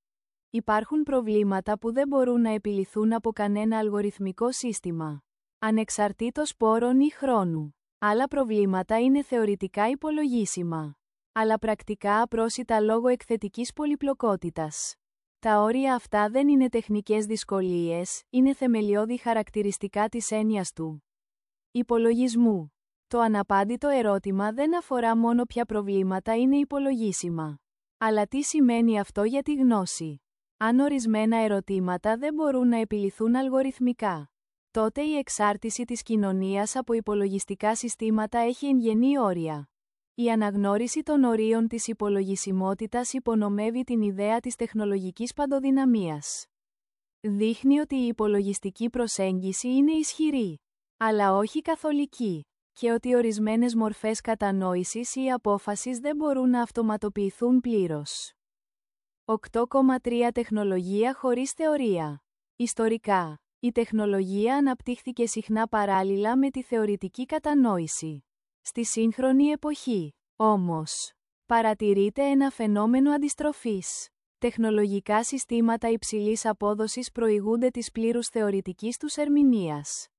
Υπάρχουν προβλήματα που δεν μπορούν να επιληθούν από κανένα αλγοριθμικό σύστημα, ανεξαρτήτως πόρων ή χρόνου. Άλλα προβλήματα είναι θεωρητικά υπολογίσιμα, αλλά πρακτικά απρόσιτα λόγω εκθετικής πολυπλοκότητας. Τα όρια αυτά δεν είναι τεχνικές δυσκολίες, είναι θεμελιώδη χαρακτηριστικά της έννοιας του υπολογισμού. Το αναπάντητο ερώτημα δεν αφορά μόνο ποια προβλήματα είναι υπολογίσιμα, αλλά τι σημαίνει αυτό για τη γνώση. Αν ορισμένα ερωτήματα δεν μπορούν να επιληθούν αλγοριθμικά, τότε η εξάρτηση της κοινωνίας από υπολογιστικά συστήματα έχει εγγενή όρια. Η αναγνώριση των ορίων της υπολογισιμότητας υπονομεύει την ιδέα της τεχνολογικής παντοδυναμίας. Δείχνει ότι η υπολογιστική προσέγγιση είναι ισχυρή, αλλά όχι καθολική, και ότι ορισμένες μορφές κατανόησης ή απόφασης δεν μπορούν να αυτοματοποιηθούν πλήρως. οκτώ κόμμα τρία Τεχνολογία χωρίς θεωρία. Ιστορικά, η τεχνολογία αναπτύχθηκε συχνά παράλληλα με τη θεωρητική κατανόηση. Στη σύγχρονη εποχή, όμως, παρατηρείται ένα φαινόμενο αντιστροφής. Τεχνολογικά συστήματα υψηλής απόδοσης προηγούνται της πλήρους θεωρητικής τους ερμηνείας.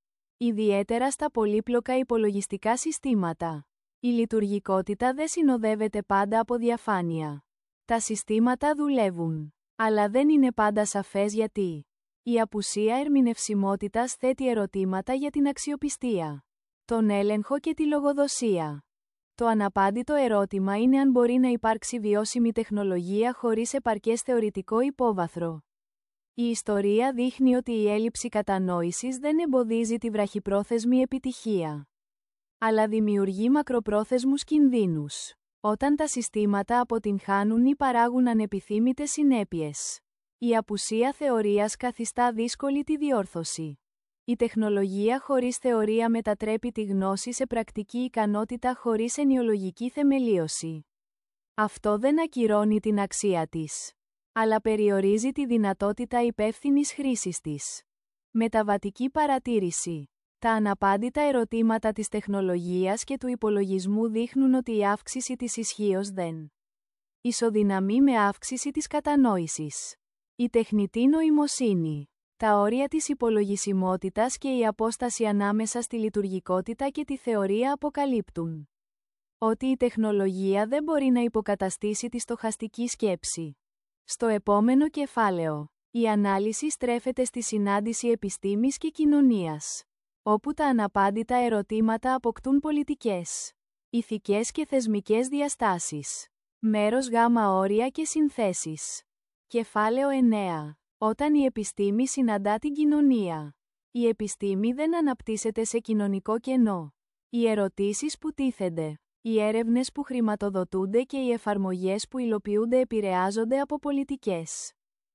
Ιδιαίτερα στα πολύπλοκα υπολογιστικά συστήματα. Η λειτουργικότητα δεν συνοδεύεται πάντα από διαφάνεια. Τα συστήματα δουλεύουν, αλλά δεν είναι πάντα σαφές γιατί. Η απουσία ερμηνευσιμότητας θέτει ερωτήματα για την αξιοπιστία, τον έλεγχο και τη λογοδοσία. Το αναπάντητο ερώτημα είναι αν μπορεί να υπάρξει βιώσιμη τεχνολογία χωρίς επαρκές θεωρητικό υπόβαθρο. Η ιστορία δείχνει ότι η έλλειψη κατανόησης δεν εμποδίζει τη βραχυπρόθεσμη επιτυχία, αλλά δημιουργεί μακροπρόθεσμους κινδύνους, όταν τα συστήματα αποτυγχάνουν ή παράγουν ανεπιθύμητες συνέπειες. Η απουσία θεωρίας καθιστά δύσκολη τη διόρθωση. Η τεχνολογία χωρίς θεωρία μετατρέπει τη γνώση σε πρακτική ικανότητα χωρίς ενιολογική θεμελίωση. Αυτό δεν ακυρώνει την αξία της, αλλά περιορίζει τη δυνατότητα υπεύθυνης χρήσης της. Μεταβατική παρατήρηση. Τα αναπάντητα ερωτήματα της τεχνολογίας και του υπολογισμού δείχνουν ότι η αύξηση της ισχύως δεν ισοδυναμεί με αύξηση της κατανόησης. Η τεχνητή νοημοσύνη, τα όρια της υπολογισιμότητας και η απόσταση ανάμεσα στη λειτουργικότητα και τη θεωρία αποκαλύπτουν ότι η τεχνολογία δεν μπορεί να υποκαταστήσει τη στοχαστική σκέψη. Στο επόμενο κεφάλαιο, η ανάλυση στρέφεται στη συνάντηση επιστήμης και κοινωνίας, όπου τα αναπάντητα ερωτήματα αποκτούν πολιτικές, ηθικές και θεσμικές διαστάσεις. Μέρος Γ, όρια και συνθέσεις. Κεφάλαιο εννέα. Όταν η επιστήμη συναντά την κοινωνία. Η επιστήμη δεν αναπτύσσεται σε κοινωνικό κενό. Οι ερωτήσεις που τίθενται, οι έρευνες που χρηματοδοτούνται και οι εφαρμογές που υλοποιούνται επηρεάζονται από πολιτικές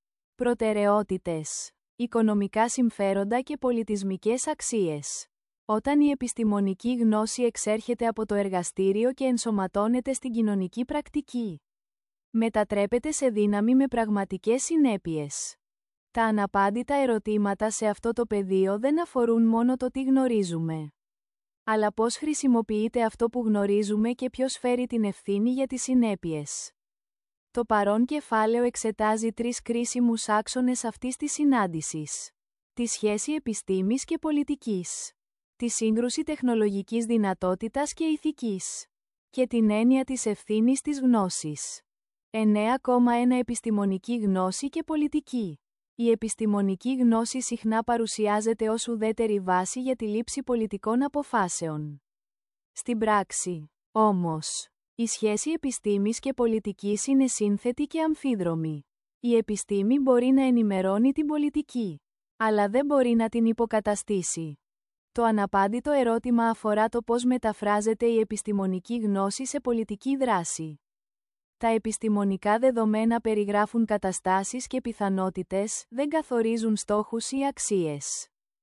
προτεραιότητες, οικονομικά συμφέροντα και πολιτισμικές αξίες. Όταν η επιστημονική γνώση εξέρχεται από το εργαστήριο και ενσωματώνεται στην κοινωνική πρακτική, μετατρέπεται σε δύναμη με πραγματικές συνέπειες. Τα αναπάντητα ερωτήματα σε αυτό το πεδίο δεν αφορούν μόνο το τι γνωρίζουμε, αλλά πώς χρησιμοποιείται αυτό που γνωρίζουμε και ποιος φέρει την ευθύνη για τις συνέπειες. Το παρόν κεφάλαιο εξετάζει τρεις κρίσιμους άξονες αυτής της συνάντησης: τη σχέση επιστήμης και πολιτικής, τη σύγκρουση τεχνολογικής δυνατότητας και ηθικής, και την έννοια της ευθύνης της γνώσης. εννέα κόμμα ένα Επιστημονική γνώση και πολιτική. Η επιστημονική γνώση συχνά παρουσιάζεται ως ουδέτερη βάση για τη λήψη πολιτικών αποφάσεων. Στην πράξη, όμως, η σχέση επιστήμης και πολιτικής είναι σύνθετη και αμφίδρομη. Η επιστήμη μπορεί να ενημερώνει την πολιτική, αλλά δεν μπορεί να την υποκαταστήσει. Το αναπάντητο ερώτημα αφορά το πώς μεταφράζεται η επιστημονική γνώση σε πολιτική δράση. Τα επιστημονικά δεδομένα περιγράφουν καταστάσεις και πιθανότητες, δεν καθορίζουν στόχους ή αξίες.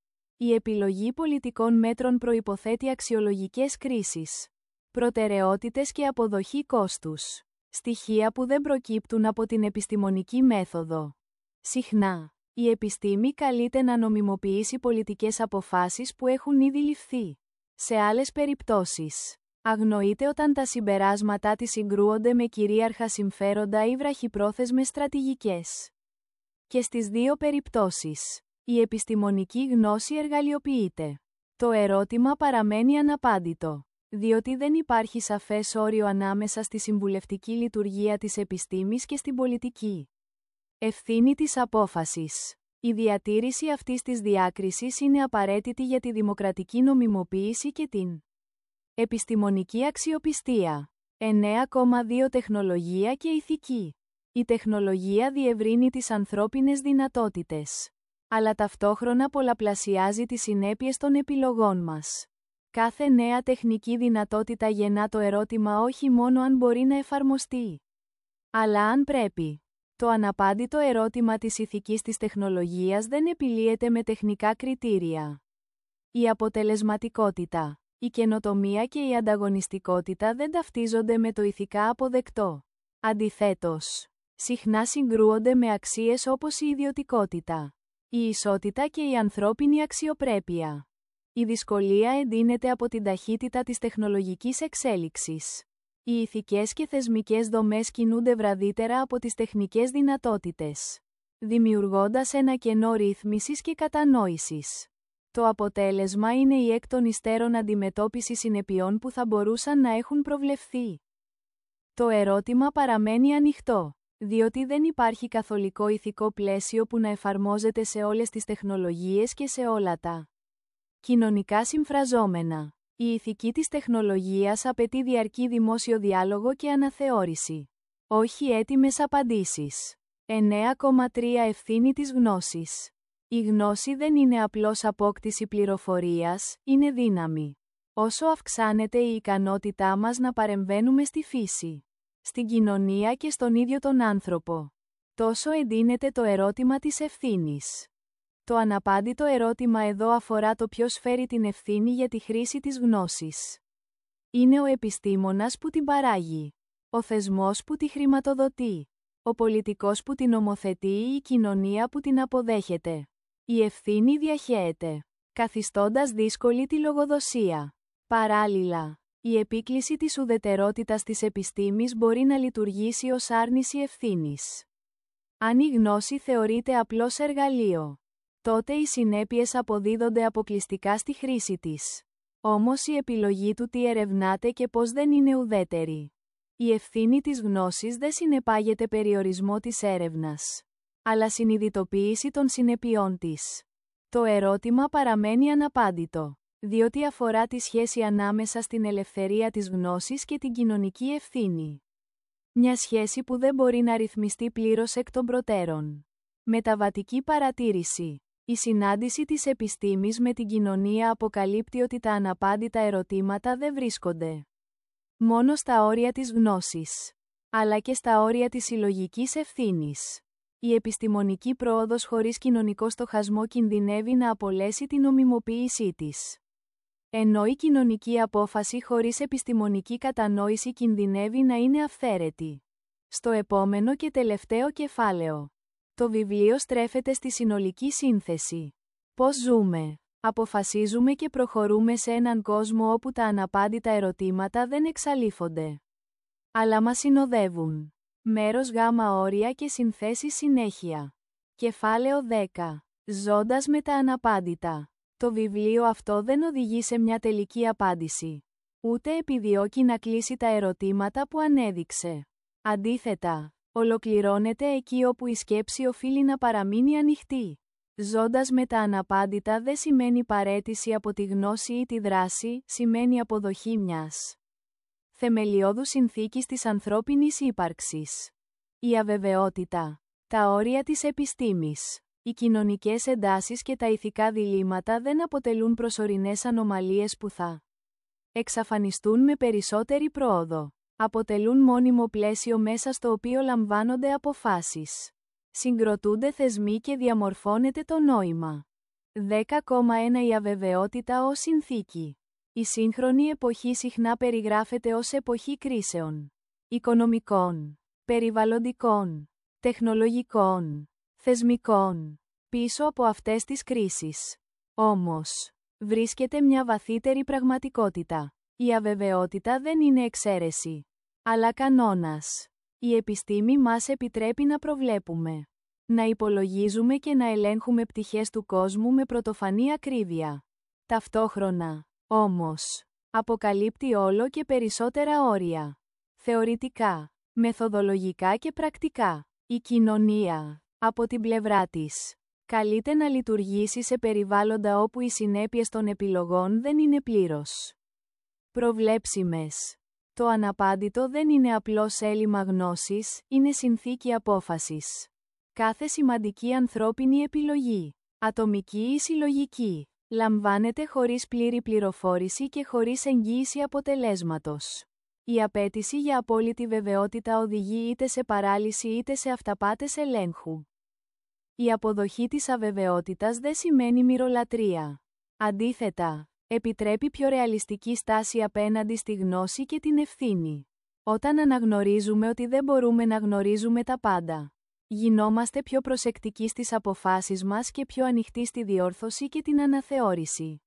Η επιλογή πολιτικών μέτρων προϋποθέτει αξιολογικές κρίσεις, προτεραιότητες και αποδοχή κόστους, στοιχεία που δεν προκύπτουν από την επιστημονική μέθοδο. Συχνά, η επιστήμη καλείται να νομιμοποιήσει πολιτικές αποφάσεις που έχουν ήδη ληφθεί. Σε άλλες περιπτώσεις, αγνοείται όταν τα συμπεράσματά της συγκρούονται με κυρίαρχα συμφέροντα ή βραχυπρόθεσμες στρατηγικές. Και στις δύο περιπτώσεις, η επιστημονική γνώση εργαλειοποιείται. Το ερώτημα παραμένει αναπάντητο, διότι δεν υπάρχει σαφές όριο ανάμεσα στη συμβουλευτική λειτουργία της επιστήμης και στην πολιτική ευθύνη της απόφασης. Η διατήρηση αυτής της διάκρισης είναι απαραίτητη για τη δημοκρατική νομιμοποίηση και την επιστημονική αξιοπιστία. εννέα κόμμα δύο Τεχνολογία και ηθική. Η τεχνολογία διευρύνει τις ανθρώπινες δυνατότητες, αλλά ταυτόχρονα πολλαπλασιάζει τις συνέπειες των επιλογών μας. Κάθε νέα τεχνική δυνατότητα γεννά το ερώτημα όχι μόνο αν μπορεί να εφαρμοστεί, αλλά αν πρέπει. Το αναπάντητο ερώτημα της ηθικής της τεχνολογίας δεν επιλύεται με τεχνικά κριτήρια. Η αποτελεσματικότητα, η καινοτομία και η ανταγωνιστικότητα δεν ταυτίζονται με το ηθικά αποδεκτό. Αντιθέτως, συχνά συγκρούονται με αξίες όπως η ιδιωτικότητα, η ισότητα και η ανθρώπινη αξιοπρέπεια. Η δυσκολία εντείνεται από την ταχύτητα της τεχνολογικής εξέλιξης. Οι ηθικές και θεσμικές δομές κινούνται βραδύτερα από τις τεχνικές δυνατότητες, δημιουργώντας ένα κενό ρύθμισης και κατανόησης. Το αποτέλεσμα είναι η εκ των υστέρων αντιμετώπιση συνεπειών που θα μπορούσαν να έχουν προβλεφθεί. Το ερώτημα παραμένει ανοιχτό, διότι δεν υπάρχει καθολικό ηθικό πλαίσιο που να εφαρμόζεται σε όλες τις τεχνολογίες και σε όλα τα κοινωνικά συμφραζόμενα. Η ηθική της τεχνολογίας απαιτεί διαρκή δημόσιο διάλογο και αναθεώρηση. Όχι έτοιμες απαντήσεις. εννέα κόμμα τρία Ευθύνη της γνώσης. Η γνώση δεν είναι απλώς απόκτηση πληροφορίας, είναι δύναμη. Όσο αυξάνεται η ικανότητά μας να παρεμβαίνουμε στη φύση, στην κοινωνία και στον ίδιο τον άνθρωπο, τόσο εντείνεται το ερώτημα της ευθύνης. Το αναπάντητο ερώτημα εδώ αφορά το ποιος φέρει την ευθύνη για τη χρήση της γνώσης. Είναι ο επιστήμονας που την παράγει, ο θεσμός που τη χρηματοδοτεί, ο πολιτικός που την νομοθετεί ή η κοινωνία που την αποδέχεται. Η ευθύνη διαχέεται, καθιστώντας δύσκολη τη λογοδοσία. Παράλληλα, η επίκληση της ουδετερότητας της επιστήμης μπορεί να λειτουργήσει ως άρνηση ευθύνης. Αν η γνώση θεωρείται απλώς εργαλείο, τότε οι συνέπειες αποδίδονται αποκλειστικά στη χρήση της. Όμως η επιλογή του τι ερευνάται και πώς δεν είναι ουδέτερη. Η ευθύνη της γνώσης δεν συνεπάγεται περιορισμό της έρευνας, αλλά συνειδητοποίηση των συνεπειών της. Το ερώτημα παραμένει αναπάντητο, διότι αφορά τη σχέση ανάμεσα στην ελευθερία της γνώσης και την κοινωνική ευθύνη. Μια σχέση που δεν μπορεί να ρυθμιστεί πλήρως εκ των προτέρων. Μεταβατική παρατήρηση. Η συνάντηση της επιστήμης με την κοινωνία αποκαλύπτει ότι τα αναπάντητα ερωτήματα δεν βρίσκονται μόνο στα όρια της γνώσης, αλλά και στα όρια της συλλογικής ευθύνης. Η επιστημονική πρόοδος χωρίς κοινωνικό στοχασμό κινδυνεύει να απολέσει την νομιμοποίησή της. Ενώ η κοινωνική απόφαση χωρίς επιστημονική κατανόηση κινδυνεύει να είναι αυθαίρετη. Στο επόμενο και τελευταίο κεφάλαιο, το βιβλίο στρέφεται στη συνολική σύνθεση. Πώς ζούμε, αποφασίζουμε και προχωρούμε σε έναν κόσμο όπου τα αναπάντητα ερωτήματα δεν εξαλείφονται, αλλά μας συνοδεύουν. Μέρος Γ όρια και συνθέσεις συνέχεια. Κεφάλαιο δέκα. Ζώντας με τα αναπάντητα. Το βιβλίο αυτό δεν οδηγεί σε μια τελική απάντηση. Ούτε επιδιώκει να κλείσει τα ερωτήματα που ανέδειξε. Αντίθετα, ολοκληρώνεται εκεί όπου η σκέψη οφείλει να παραμείνει ανοιχτή. Ζώντας με τα αναπάντητα δεν σημαίνει παραίτηση από τη γνώση ή τη δράση, σημαίνει αποδοχή μιας θεμελιώδους συνθήκης της ανθρώπινης ύπαρξης. Η αβεβαιότητα, τα όρια της επιστήμης, οι κοινωνικές εντάσεις και τα ηθικά διλήμματα δεν αποτελούν προσωρινές ανομαλίες που θα εξαφανιστούν με περισσότερη πρόοδο. Αποτελούν μόνιμο πλαίσιο μέσα στο οποίο λαμβάνονται αποφάσεις. Συγκροτούνται θεσμοί και διαμορφώνεται το νόημα. δέκα κόμμα ένα Η αβεβαιότητα ως συνθήκη. Η σύγχρονη εποχή συχνά περιγράφεται ως εποχή κρίσεων. Οικονομικών, περιβαλλοντικών, τεχνολογικών, θεσμικών. Πίσω από αυτές τις κρίσεις, όμως, βρίσκεται μια βαθύτερη πραγματικότητα. Η αβεβαιότητα δεν είναι εξαίρεση, αλλά κανόνας. Η επιστήμη μας επιτρέπει να προβλέπουμε, να υπολογίζουμε και να ελέγχουμε πτυχές του κόσμου με πρωτοφανή ακρίβεια. Ταυτόχρονα, όμως, αποκαλύπτει όλο και περισσότερα όρια. Θεωρητικά, μεθοδολογικά και πρακτικά. Η κοινωνία, από την πλευρά της, καλείται να λειτουργήσει σε περιβάλλοντα όπου οι συνέπειες των επιλογών δεν είναι πλήρως προβλέψιμες. Το αναπάντητο δεν είναι απλώς έλλειμμα γνώσης, είναι συνθήκη απόφασης. Κάθε σημαντική ανθρώπινη επιλογή, ατομική ή συλλογική, λαμβάνεται χωρίς πλήρη πληροφόρηση και χωρίς εγγύηση αποτελέσματος. Η απέτηση για απόλυτη βεβαιότητα οδηγεί είτε σε παράλυση είτε σε αυταπάτες ελέγχου. Η αποδοχή της αβεβαιότητας δεν σημαίνει μυρολατρεία. Αντίθετα, επιτρέπει πιο ρεαλιστική στάση απέναντι στη γνώση και την ευθύνη. Όταν αναγνωρίζουμε ότι δεν μπορούμε να γνωρίζουμε τα πάντα, γινόμαστε πιο προσεκτικοί στις αποφάσεις μας και πιο ανοιχτοί στη διόρθωση και την αναθεώρηση.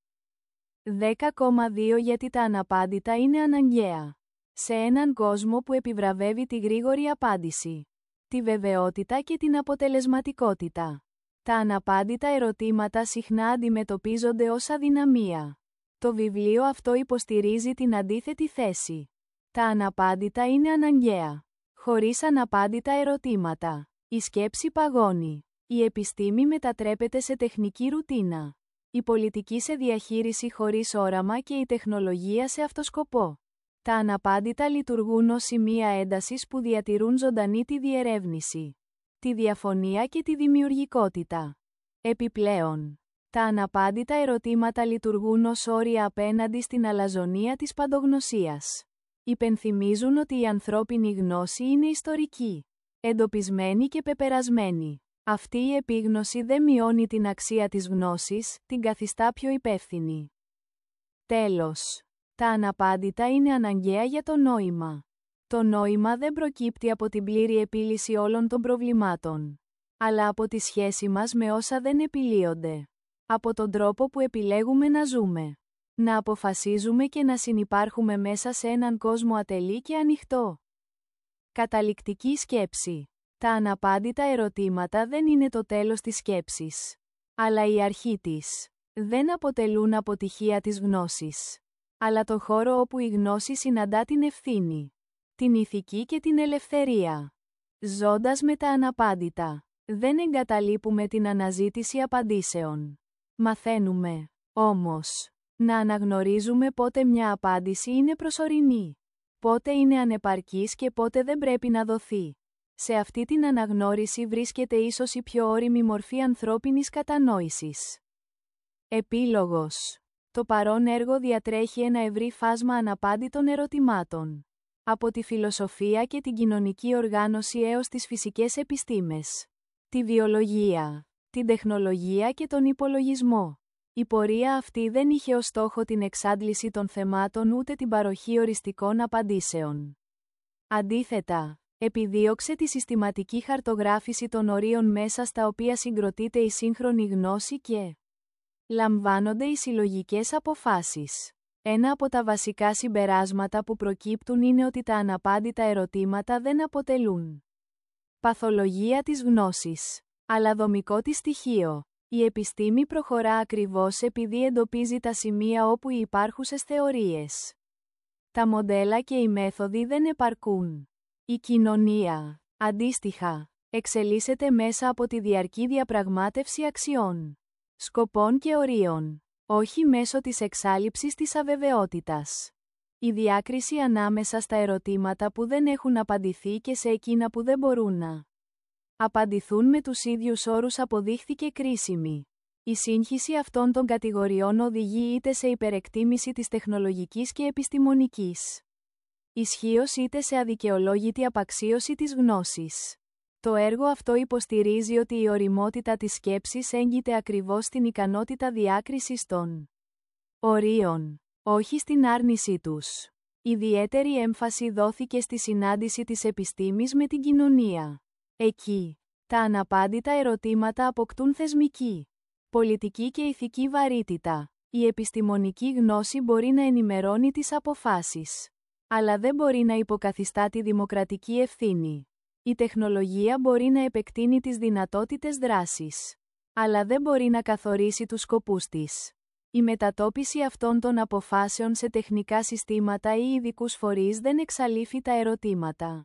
δέκα κόμμα δύο Γιατί τα αναπάντητα είναι αναγκαία. Σε έναν κόσμο που επιβραβεύει τη γρήγορη απάντηση, τη βεβαιότητα και την αποτελεσματικότητα, Τα αναπάντητα ερωτήματα συχνά αντιμετωπίζονται ως αδυναμία. Το βιβλίο αυτό υποστηρίζει την αντίθετη θέση. Τα αναπάντητα είναι αναγκαία. Χωρίς αναπάντητα ερωτήματα, η σκέψη παγώνει. Η επιστήμη μετατρέπεται σε τεχνική ρουτίνα. Η πολιτική σε διαχείριση χωρίς όραμα και η τεχνολογία σε αυτοσκοπό. Τα αναπάντητα λειτουργούν ως σημεία έντασης που διατηρούν ζωντανή τη διερεύνηση, τη διαφωνία και τη δημιουργικότητα. Επιπλέον, τα αναπάντητα ερωτήματα λειτουργούν ως όρια απέναντι στην αλαζονία της παντογνωσίας. Υπενθυμίζουν ότι η ανθρώπινη γνώση είναι ιστορική, εντοπισμένη και πεπερασμένη. Αυτή η επίγνωση δεν μειώνει την αξία της γνώσης, την καθιστά πιο υπεύθυνη. Τέλος, τα αναπάντητα είναι αναγκαία για το νόημα. Το νόημα δεν προκύπτει από την πλήρη επίλυση όλων των προβλημάτων, αλλά από τη σχέση μας με όσα δεν επιλύονται. Από τον τρόπο που επιλέγουμε να ζούμε, να αποφασίζουμε και να συνυπάρχουμε μέσα σε έναν κόσμο ατελή και ανοιχτό. Καταληκτική σκέψη. Τα αναπάντητα ερωτήματα δεν είναι το τέλος της σκέψης, αλλά η αρχή της. Δεν αποτελούν αποτυχία της γνώσης, αλλά το χώρο όπου η γνώση συναντά την ευθύνη, την ηθική και την ελευθερία. Ζώντας με τα αναπάντητα, δεν εγκαταλείπουμε την αναζήτηση απαντήσεων. Μαθαίνουμε, όμως, να αναγνωρίζουμε πότε μια απάντηση είναι προσωρινή, πότε είναι ανεπαρκής και πότε δεν πρέπει να δοθεί. Σε αυτή την αναγνώριση βρίσκεται ίσως η πιο ώριμη μορφή ανθρώπινης κατανόησης. Επίλογος. Το παρόν έργο διατρέχει ένα ευρύ φάσμα αναπάντητων ερωτημάτων. Από τη φιλοσοφία και την κοινωνική οργάνωση έως τις φυσικές επιστήμες, τη βιολογία, την τεχνολογία και τον υπολογισμό. Η πορεία αυτή δεν είχε ως στόχο την εξάντληση των θεμάτων ούτε την παροχή οριστικών απαντήσεων. Αντίθετα, επιδίωξε τη συστηματική χαρτογράφηση των ορίων μέσα στα οποία συγκροτείται η σύγχρονη γνώση και λαμβάνονται οι συλλογικές αποφάσεις. Ένα από τα βασικά συμπεράσματα που προκύπτουν είναι ότι τα αναπάντητα ερωτήματα δεν αποτελούν παθολογία της γνώσης, αλλά δομικό της στοιχείο. Η επιστήμη προχωρά ακριβώς επειδή εντοπίζει τα σημεία όπου οι υπάρχουσες θεωρίες, τα μοντέλα και οι μέθοδοι δεν επαρκούν. Η κοινωνία, αντίστοιχα, εξελίσσεται μέσα από τη διαρκή διαπραγμάτευση αξιών, σκοπών και ορίων, όχι μέσω της εξάλειψης της αβεβαιότητας. Η διάκριση ανάμεσα στα ερωτήματα που δεν έχουν απαντηθεί και σε εκείνα που δεν μπορούν να απαντηθούν με τους ίδιους όρους αποδείχθηκε κρίσιμη. Η σύγχυση αυτών των κατηγοριών οδηγεί είτε σε υπερεκτίμηση της τεχνολογικής και επιστημονικής ισχύως είτε σε αδικαιολόγητη απαξίωση της γνώσης. Το έργο αυτό υποστηρίζει ότι η ωριμότητα της σκέψης έγκυται ακριβώς στην ικανότητα διάκρισης των ορίων, όχι στην άρνησή τους. Ιδιαίτερη έμφαση δόθηκε στη συνάντηση της επιστήμης με την κοινωνία. Εκεί, τα αναπάντητα ερωτήματα αποκτούν θεσμική, πολιτική και ηθική βαρύτητα. Η επιστημονική γνώση μπορεί να ενημερώνει τις αποφάσεις, αλλά δεν μπορεί να υποκαθιστά τη δημοκρατική ευθύνη. Η τεχνολογία μπορεί να επεκτείνει τις δυνατότητες δράσης, αλλά δεν μπορεί να καθορίσει τους σκοπούς της. Η μετατόπιση αυτών των αποφάσεων σε τεχνικά συστήματα ή ειδικούς φορείς δεν εξαλείφει τα ερωτήματα.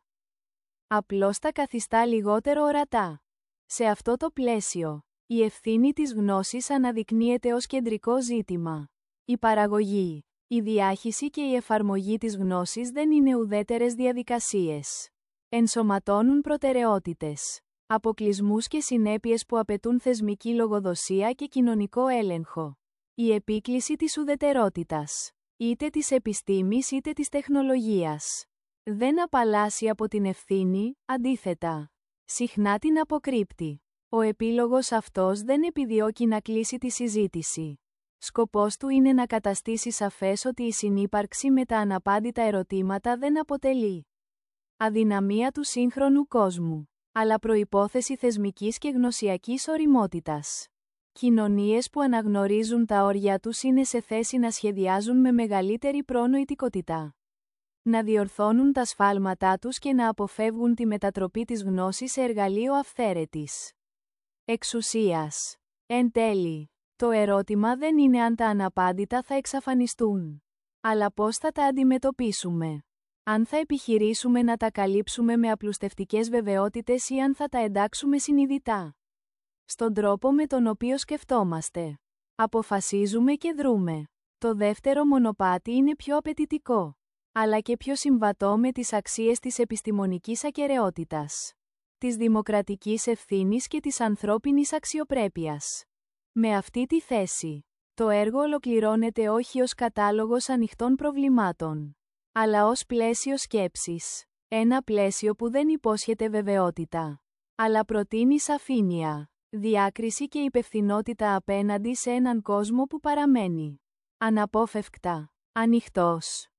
Απλώς τα καθιστά λιγότερο ορατά. Σε αυτό το πλαίσιο, η ευθύνη της γνώσης αναδεικνύεται ως κεντρικό ζήτημα. Η παραγωγή, η διάχυση και η εφαρμογή της γνώσης δεν είναι ουδέτερες διαδικασίες. Ενσωματώνουν προτεραιότητες, αποκλεισμούς και συνέπειες που απαιτούν θεσμική λογοδοσία και κοινωνικό έλεγχο. Η επίκληση της ουδετερότητας, είτε της επιστήμης είτε της τεχνολογίας, δεν απαλλάσσει από την ευθύνη, αντίθετα, συχνά την αποκρύπτει. Ο επίλογος αυτός δεν επιδιώκει να κλείσει τη συζήτηση. Σκοπός του είναι να καταστήσει σαφές ότι η συνύπαρξη με τα αναπάντητα ερωτήματα δεν αποτελεί αδυναμία του σύγχρονου κόσμου, αλλά προϋπόθεση θεσμικής και γνωσιακής ωριμότητας. Κοινωνίες που αναγνωρίζουν τα όρια τους είναι σε θέση να σχεδιάζουν με μεγαλύτερη προνοητικότητα, να διορθώνουν τα σφάλματά τους και να αποφεύγουν τη μετατροπή της γνώσης σε εργαλείο αυθαίρετης εξουσίας. Εν τέλει, το ερώτημα δεν είναι αν τα αναπάντητα θα εξαφανιστούν, αλλά πώς θα τα αντιμετωπίσουμε. Αν θα επιχειρήσουμε να τα καλύψουμε με απλουστευτικές βεβαιότητες ή αν θα τα εντάξουμε συνειδητά στον τρόπο με τον οποίο σκεφτόμαστε, αποφασίζουμε και δρούμε. Το δεύτερο μονοπάτι είναι πιο απαιτητικό, αλλά και πιο συμβατό με τις αξίες της επιστημονικής ακεραιότητας, της δημοκρατικής ευθύνης και της ανθρώπινης αξιοπρέπειας. Με αυτή τη θέση, το έργο ολοκληρώνεται όχι ως κατάλογος ανοιχτών προβλημάτων, αλλά ως πλαίσιο σκέψης. Ένα πλαίσιο που δεν υπόσχεται βεβαιότητα, αλλά προτείνει σαφήνεια, διάκριση και υπευθυνότητα απέναντι σε έναν κόσμο που παραμένει αναπόφευκτα ανοιχτός.